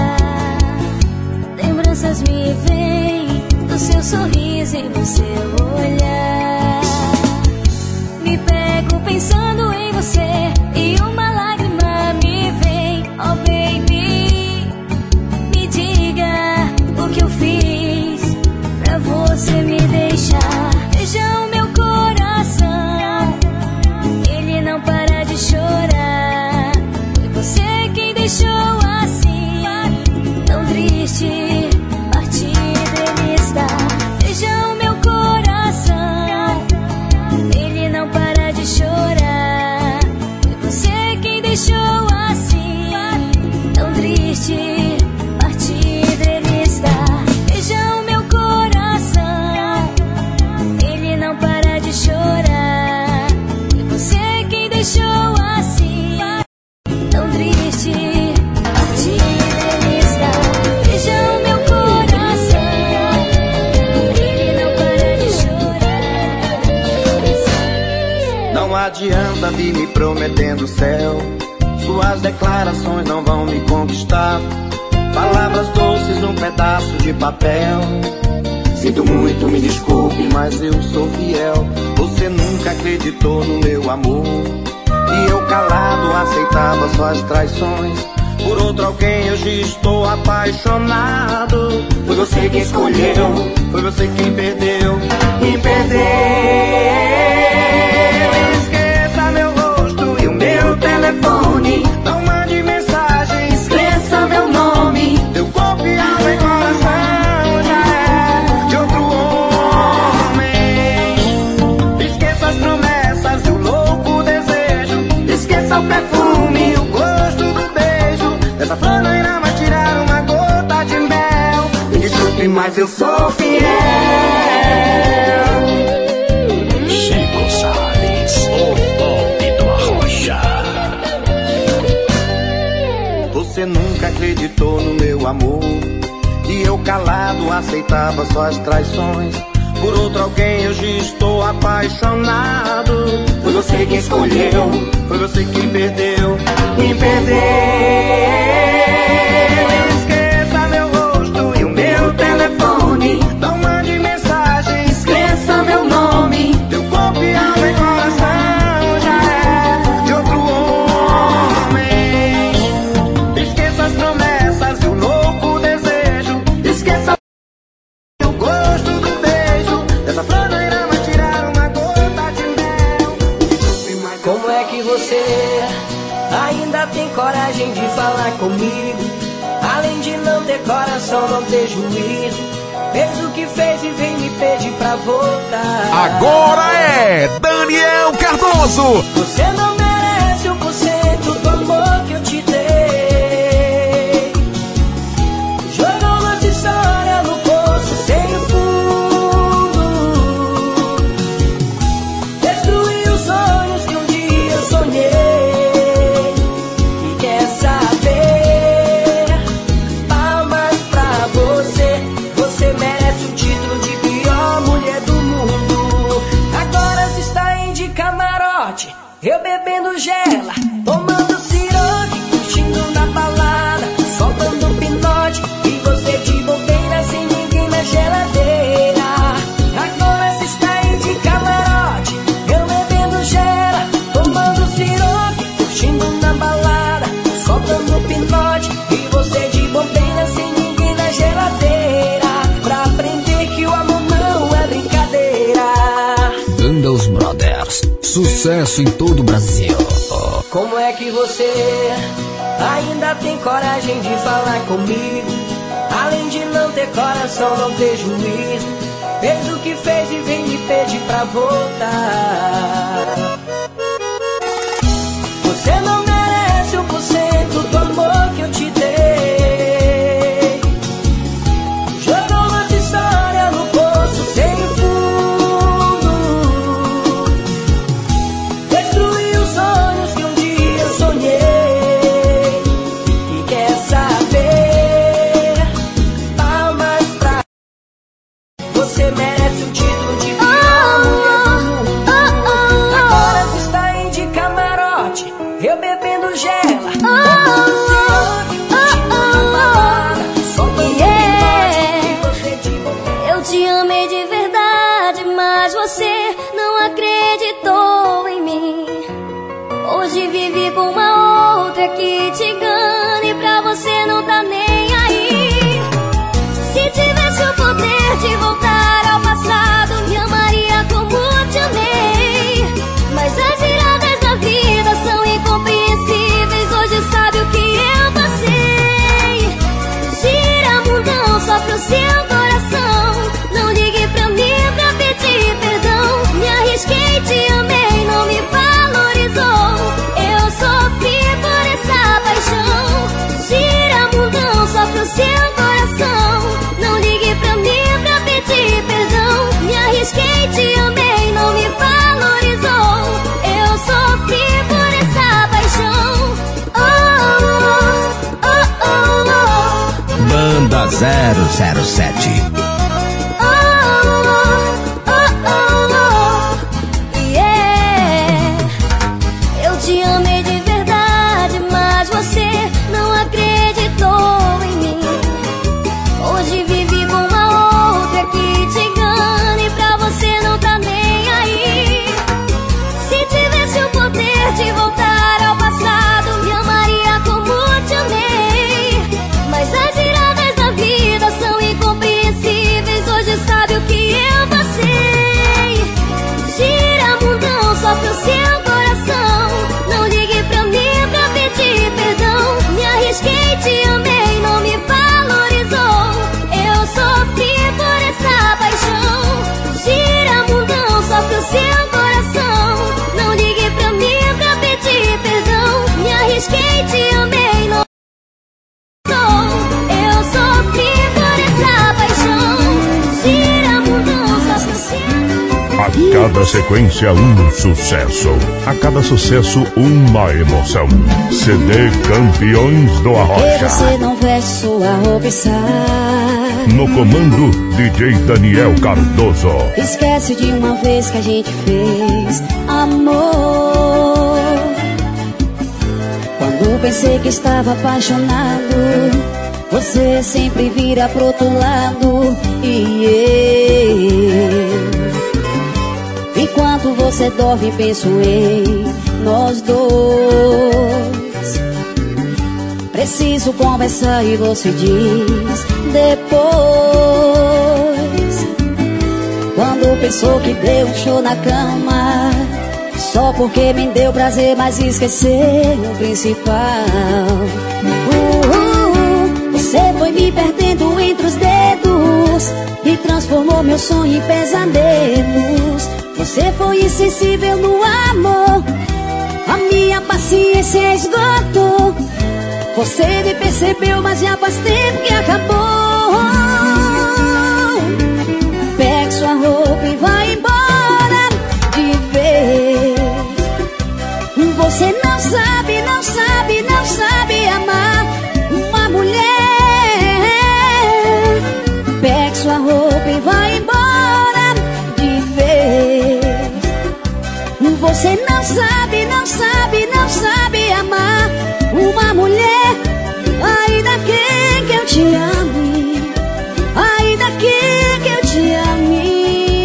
[SPEAKER 3] Lembranças me vêm do seu sorriso e do seu olhar. Me pego pensando em você e uma lágrima me vem. Oh baby, me diga o que eu fiz pra você me deixar. Veja o meu coração, ele não para de chorar. Foi você quem deixou assim, tão triste, partido ele está. Veja o meu coração, ele não para de chorar. Foi você quem deixou assim, tão triste, partido ele está. Veja o meu coração, ele não para de chorar. Foi você quem deixou assim, tão triste, partido ele está. Veja o meu coração, ele não para de chorar.
[SPEAKER 2] Não adianta vir me prometendo o céu, suas declarações não vão me conquistar. Palavras doces num pedaço de papel. Sinto muito, me desculpe, mas eu sou fiel. Você nunca acreditou no meu amor, e eu calado aceitava suas traições. Por outro alguém hoje estou apaixonado. Foi você quem escolheu, foi você quem perdeu, me perdeu. Esqueça meu rosto e o meu telefone. Não mande mensagem, esqueça meu nome. Teu corpo e alma e coração já é de outro homem. Esqueça as promessas e o louco desejo. Esqueça o perfume e o gosto do beijo. Dessa flor não irá mais tirar uma gota de mel. Me desculpe, mas eu sou fiel.
[SPEAKER 4] Chico Salles, o toque do Arrocha.
[SPEAKER 2] Você nunca acreditou no meu amor, e eu calado aceitava suas traições. Por outro alguém hoje estou apaixonado. Foi você quem escolheu, foi você quem perdeu, me perdeu. Esqueça meu rosto e o meu telefone. Não mande mensagem, esqueça meu nome. Teu corpo e alma e coração já é de outro homem. Esqueça as promessas e o louco desejo. Esqueça o gosto do beijo. Dessa flor não irá mais tirar uma gota de mel.
[SPEAKER 5] Como é que você ainda tem coragem coragem de falar comigo. Além de não ter coração, não ter juízo. Fez o que fez e vem me pedir pra voltar.
[SPEAKER 10] Agora é Daniel Cardoso.
[SPEAKER 5] Você não merece 1% do amor que eu te dei. Jogou nossa história no poço sem fundo. Destruiu os sonhos que um dia eu sonhei. E quer saber? Palmas pra você. Você merece o título de pior mulher do mundo. Agora você está em de camarote, eu bebendo gela, tomando siroque, curtindo na balada, soltando pinote. E você de bobeira sem ninguém na geladeira. Agora você está em de camarote, eu bebendo gela, tomando siroque, curtindo na balada, soltando pinote. E você de bobeira sem ninguém na geladeira. Pra aprender que o amor não é brincadeira.
[SPEAKER 4] Dandos Brothers, sucesso em todo o Brasil.
[SPEAKER 5] Como é que você ainda tem coragem de falar comigo? Além de não ter coração, não ter juízo. Fez o que fez e vem me pedir pra voltar. Você não merece 1% do amor que eu te dei. Jogou nossa história no poço sem fundo. Destruiu os sonhos que um dia eu sonhei. E quer saber? Palmas pra você, merece o título de pior mulher do mundo. Agora você está em de camarote, eu bebendo gela, tomando siroque, curtindo na balada, soltando pinote. E você de bobeira.
[SPEAKER 3] Eu te amei de verdade, mas você não acreditou em mim. Hoje vivi com uma outra que te engana e pra você não tá nem aí. Se tivesse o poder de voltar ao passado, me amaria como te amei. Mas as viradas da vida são incompreensíveis. Hoje sabe o que eu passei. Gira mundão só pro seu coração. Não ligue pra mim pra pedir perdão. Me arrisquei, te amei, não me valorizou. Eu sofri por essa paixão. Gira mundão só pro seu coração. Não ligue pra mim pra pedir perdão. Me arrisquei, te amei, não me valorizou. Eu sofri por essa paixão. Oh, oh, oh, oh.
[SPEAKER 4] Banda 007.
[SPEAKER 3] Eu te amei de verdade, mas você não acreditou em mim. Hoje vivi com uma outra que te engana e pra você não tá nem aí. Se tivesse o poder de voltar ao passado, me amaria como te amei. Mas as viradas da vida são incompreensíveis. Hoje sabe o que eu passei. Gira mundão só pro seu coração. Não ligue pra mim pra pedir perdão. Me arrisquei, te amei, não me valorizou. Eu sofri por essa paixão. Gira mundão só pro seu coração. Não ligue pra mim pra pedir perdão. Me arrisquei, te amei, não eu sofri por essa paixão. Gira mundão só pro seu.
[SPEAKER 1] A cada sequência um sucesso, a cada sucesso uma emoção. CD Campeões do
[SPEAKER 3] Porque
[SPEAKER 1] Arrocha.
[SPEAKER 3] você não veste sua roupa e sai.
[SPEAKER 1] No comando, DJ Daniel Cardoso.
[SPEAKER 3] Esquece de uma vez que a gente fez amor. Quando pensei que estava apaixonado, você sempre vira pro outro lado. E eu, enquanto você dorme, penso em nós dois. Preciso conversar e você diz depois. Quando pensou que deu um show na cama, Só porque me deu prazer, mas esqueceu o principal. Você foi me perdendo entre os dedos e transformou meu sonho em pesadelos. Você foi insensível no amor, a minha paciência esgotou. Você me percebeu, mas já faz tempo que acabou. Pegue sua roupa e vai embora de vez. Você não sabe, não sabe, não sabe amar uma mulher. Pegue sua roupa e vai embora de vez. Você não sabe, não sabe, não sabe amar uma mulher. Ainda que eu te ame, ainda que eu te ame.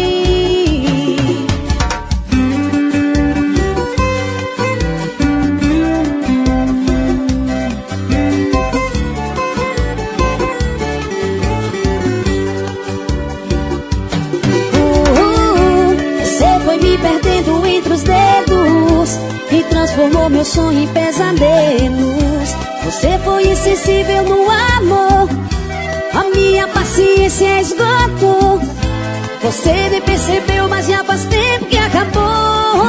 [SPEAKER 3] Perdendo entre os dedos e transformou meu sonho em pesadelos. Você foi insensível no amor, a minha paciência esgotou. Você me percebeu, mas já faz tempo que acabou.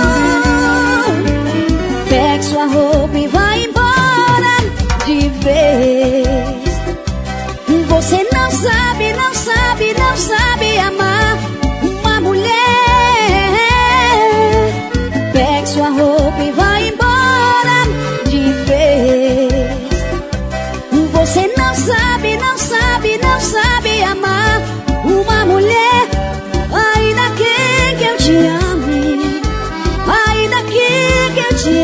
[SPEAKER 3] Pegue sua roupa e vai embora de vez. Você não sabe, não sabe, não sabe amar uma mulher. Pegue sua roupa e vai embora de vez. Você não sabe, não sabe, não sabe amar uma mulher. Ainda que eu te ame, ainda que eu te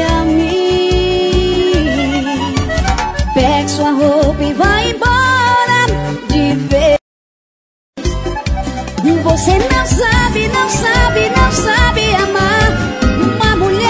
[SPEAKER 3] ame. Pegue sua roupa e vai embora de vez. Você não sabe, não sabe, não sabe amar uma mulher.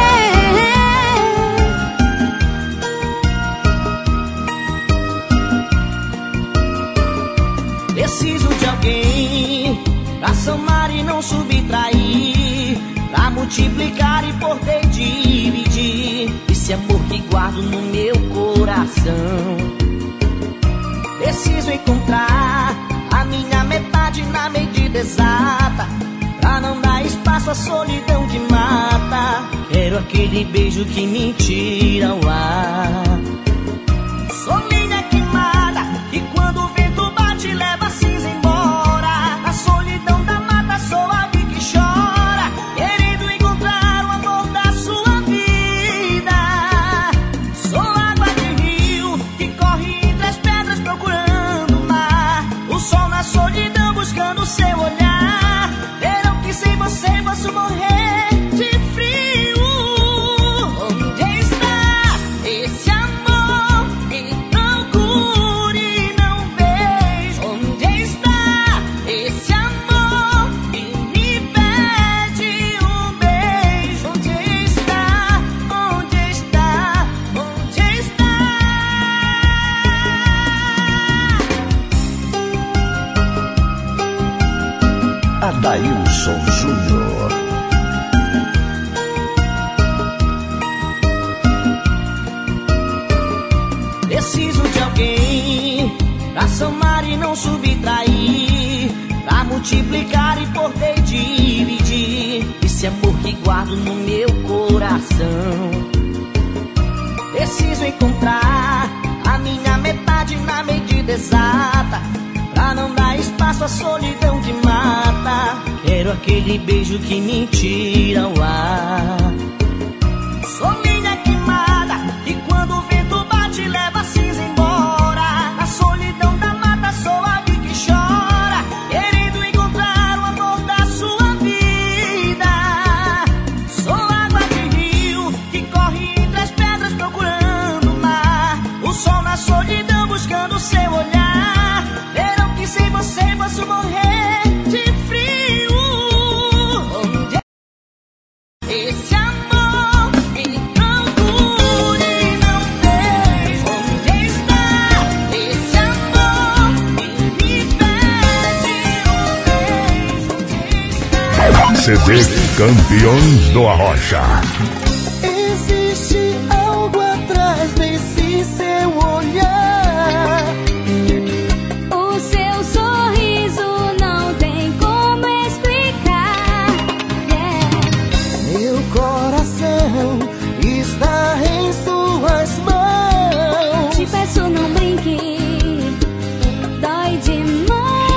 [SPEAKER 5] Preciso de alguém pra somar e não subtrair, pra multiplicar e poder dividir esse amor que guardo no meu coração. Preciso encontrar a minha metade na medida exata, pra não dar espaço à solidão que mata. Quero aquele beijo que me tira o ar. Sou linha queimada e quando o vento bate leva a cinza embora. A solidão da mata sou ave que chora, querendo encontrar o amor da sua vida. Sou água de rio que corre entre as pedras procurando o mar. O sol na solidão buscando o seu olhar. Verão que sem você posso morrer de frio. Onde está esse amor que procuro e não vejo? Onde está esse amor que me pede um beijo? Onde está? Onde está? Onde está?
[SPEAKER 4] Adailson Júnior.
[SPEAKER 5] Preciso de alguém pra somar e não subtrair, pra multiplicar e poder dividir esse amor que guardo no meu coração. Preciso encontrar a minha metade na medida exata, pra não dar espaço à solidão que mata. Quero aquele beijo que me tira o ar. Sou linha queimada e quando o vento bate leva a cinza embora. A solidão da mata sou ave que chora, querendo encontrar o amor da sua vida. Sou água de rio que corre entre as pedras procurando o mar. O sol na solidão buscando o seu olhar. Verão que sem você posso morrer de frio. Onde esse amor
[SPEAKER 1] CD Campeões do Arrocha.
[SPEAKER 11] Existe algo atrás desse seu olhar.
[SPEAKER 3] O seu sorriso não tem como explicar.
[SPEAKER 11] Meu coração está em suas mãos.
[SPEAKER 3] Te peço, não brinque, dói demais.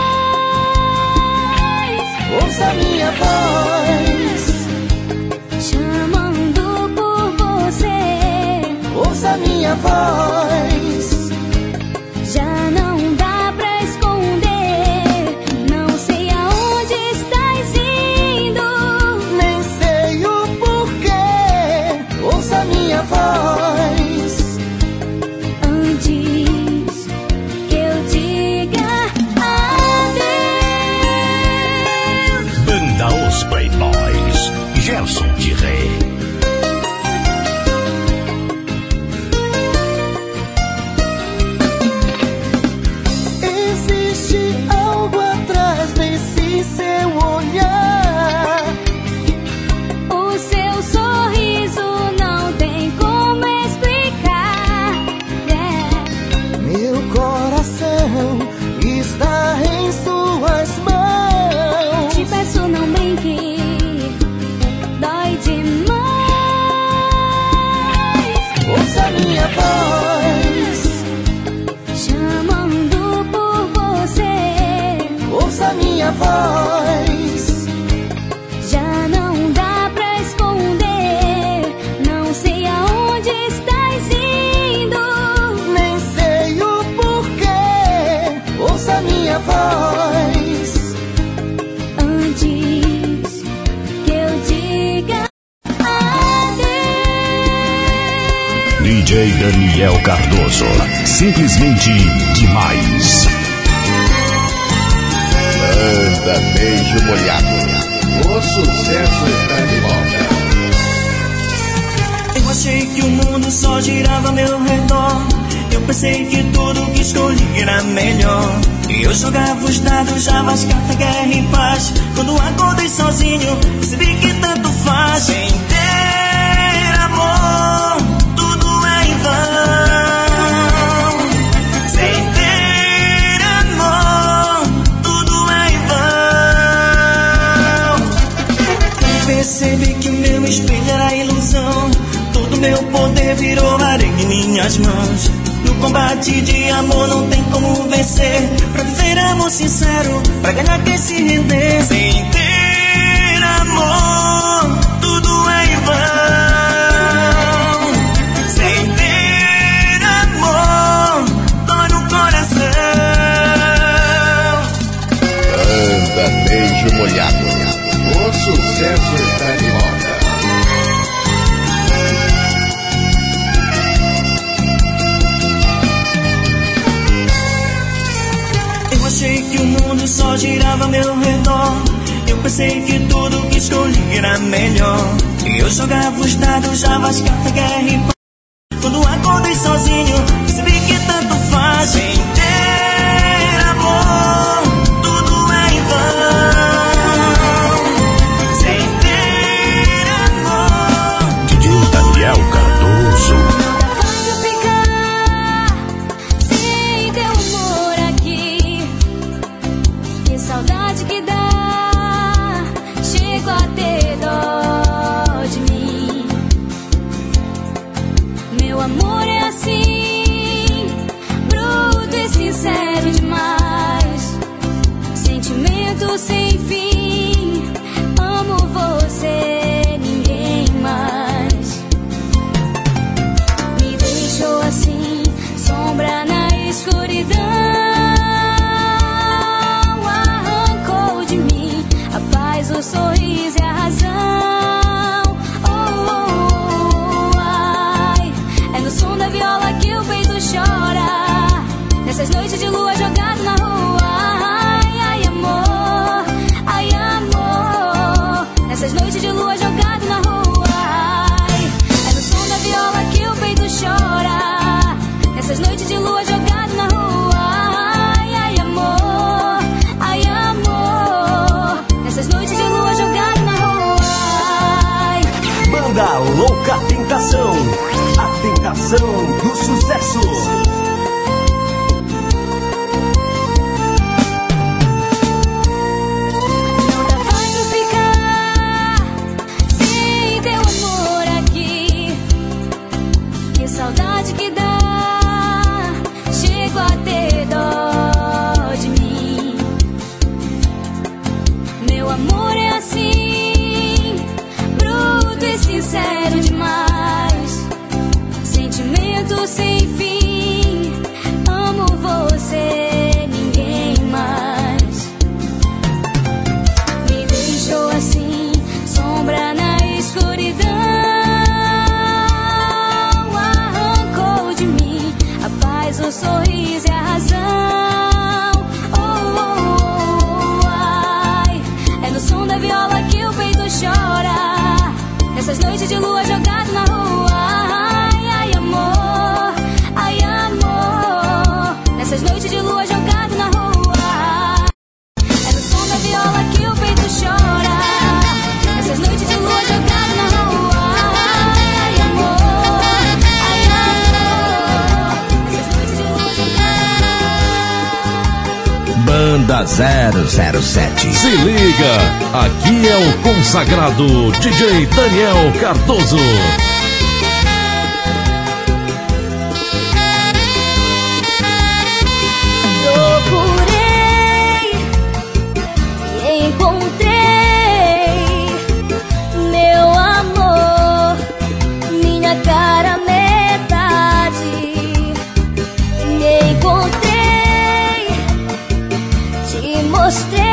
[SPEAKER 11] Ouça minha voz
[SPEAKER 3] chamando por você.
[SPEAKER 11] Ouça minha voz.
[SPEAKER 3] Já não dá pra esconder. Não sei aonde estás indo.
[SPEAKER 11] Nem sei o porquê. Ouça minha voz
[SPEAKER 3] antes que eu diga adeus.
[SPEAKER 4] Banda Os Playboys, Gerson de Rei.
[SPEAKER 11] Existe algo atrás desse seu olhar.
[SPEAKER 3] O seu sorriso não tem como explicar.
[SPEAKER 11] Meu coração está em suas mãos.
[SPEAKER 3] Te peço, não brinque, dói demais.
[SPEAKER 11] Ouça minha voz
[SPEAKER 3] chamando por você.
[SPEAKER 11] Ouça minha voz.
[SPEAKER 3] Já não dá pra esconder. Não sei aonde estás indo.
[SPEAKER 11] Nem sei o porquê. Ouça minha voz
[SPEAKER 3] antes que eu diga adeus.
[SPEAKER 4] DJ Daniel Cardoso, simplesmente demais.
[SPEAKER 12] Banda Beijo Molhado. O sucesso está de volta.
[SPEAKER 6] Eu achei que o mundo só girava ao meu redor. Eu pensei que tudo que escolhi era melhor. E eu jogava os dados, java as cartas, guerra e paz. Quando acordei sozinho, percebi que tanto faz. Sem ter amor, tudo é em vão. Sem ter amor, tudo é em vão. Percebi que o meu espelho era ilusão. Todo meu poder virou areia em minhas mãos. No combate de amor não tem como vencer. Pra viver amor sincero, pra ganhar quem se render. Sem ter amor, tudo é em vão. Sem ter amor, dói no coração.
[SPEAKER 12] Banda Beijo Molhado. O sucesso está de volta.
[SPEAKER 6] Eu achei que o mundo só girava ao meu redor. Eu pensei que tudo que escolhi era melhor. E eu jogava os dados, java as cartas, guerra e paz. Quando acordei sozinho, percebi que tanto faz. Sem ter amor, tudo é em vão. Sem ter amor,
[SPEAKER 4] DJ Daniel Cardoso.
[SPEAKER 3] Não posso ficar sem teu amor aqui. Que saudade que dá. Chego a ter dó de mim. Meu amor é assim, bruto e sincero demais. Sentimento sem fim. Amo você, ninguém mais. Me deixou assim, sombra na escuridão. Arrancou de mim a paz, o sorriso e a razão. Ai, é no som da viola que o peito chora. Nessas noites de lua jogado na rua. Ai, ai, amor, ai,
[SPEAKER 8] Estação do Sucesso.
[SPEAKER 3] Saudade que dá, chego a ter dó de mim. Meu amor é assim, bruto e sincero demais. Sentimento sem fim, amo você, ninguém mais. Me deixou assim, sombra na escuridão. O sorriso é a razão. Ai, é no som da viola que o peito chora. Nessas noites de lua jogado na rua. Ai, amor, nessas noites de lua jogado na rua. É no som da viola que o peito chora. Nessas noites de lua jogado na rua.
[SPEAKER 4] Banda 007.
[SPEAKER 10] Se liga, aqui é o consagrado DJ Daniel Cardoso.
[SPEAKER 3] Procurei e encontrei meu amor, minha cara metade. Me encontrei, mostrei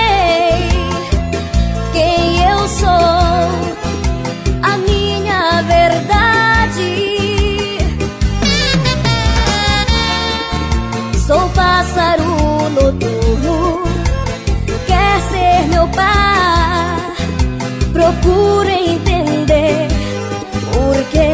[SPEAKER 3] quem eu sou, a minha verdade. Sou pássaro noturno, quer ser meu par. Procura entender porque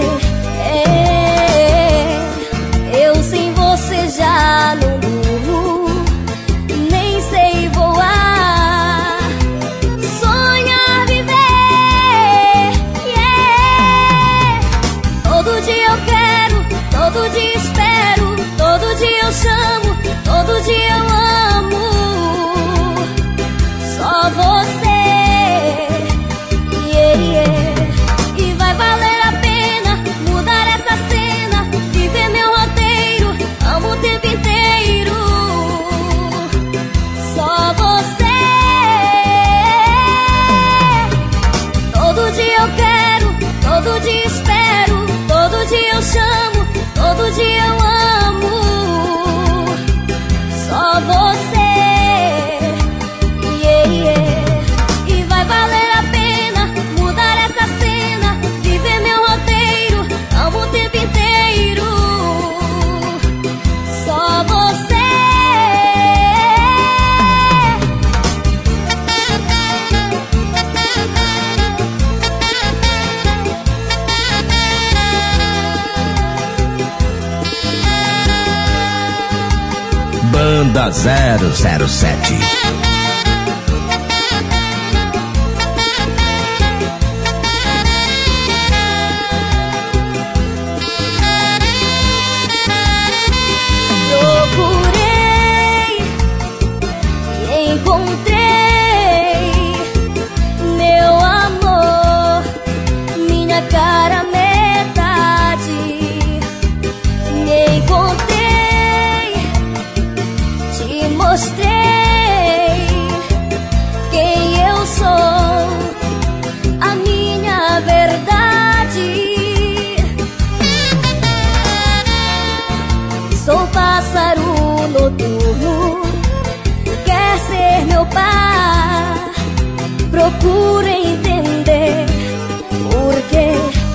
[SPEAKER 3] eu sem você já não durmo. Sei voar, sonhar, viver, yeah. Todo dia eu quero, todo dia espero, todo dia eu chamo, todo dia eu amo. Só você, yeah, yeah. E vai valer a pena mudar essa cena, viver meu roteiro, amo o tempo inteiro. Só você. Todo dia eu quero, todo dia espero, todo dia eu chamo, todo dia eu amo. Só você, yeah, yeah. E vai valer a pena mudar essa cena, viver meu roteiro, amo o tempo inteiro. Só você.
[SPEAKER 4] Banda 007.
[SPEAKER 3] Procurei e encontrei meu amor, minha cara metade. Me encontrei, te mostrei quem eu sou, a minha verdade. Sou pássaro noturno, quer ser meu par. Procura entender porque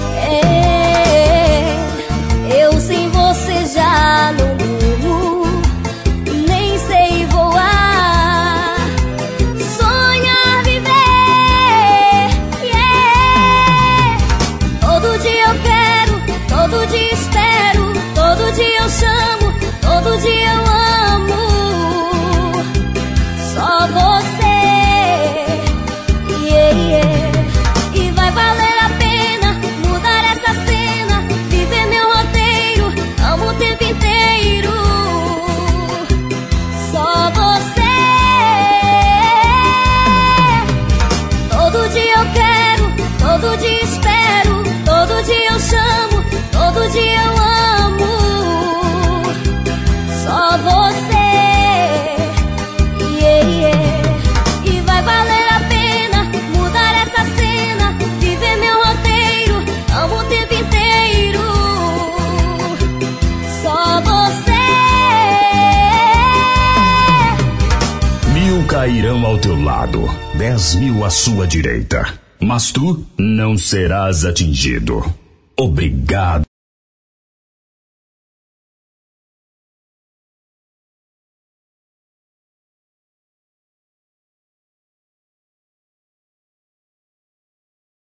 [SPEAKER 3] eu sem você já não durmo, nem sei voar, sonhar, viver, yeah. Todo dia eu quero, todo dia espero, todo dia eu chamo, todo dia eu amo. Só você, yeah, yeah.
[SPEAKER 13] cairão ao teu lado, 10.000 à sua direita, mas tu não serás atingido. Obrigado.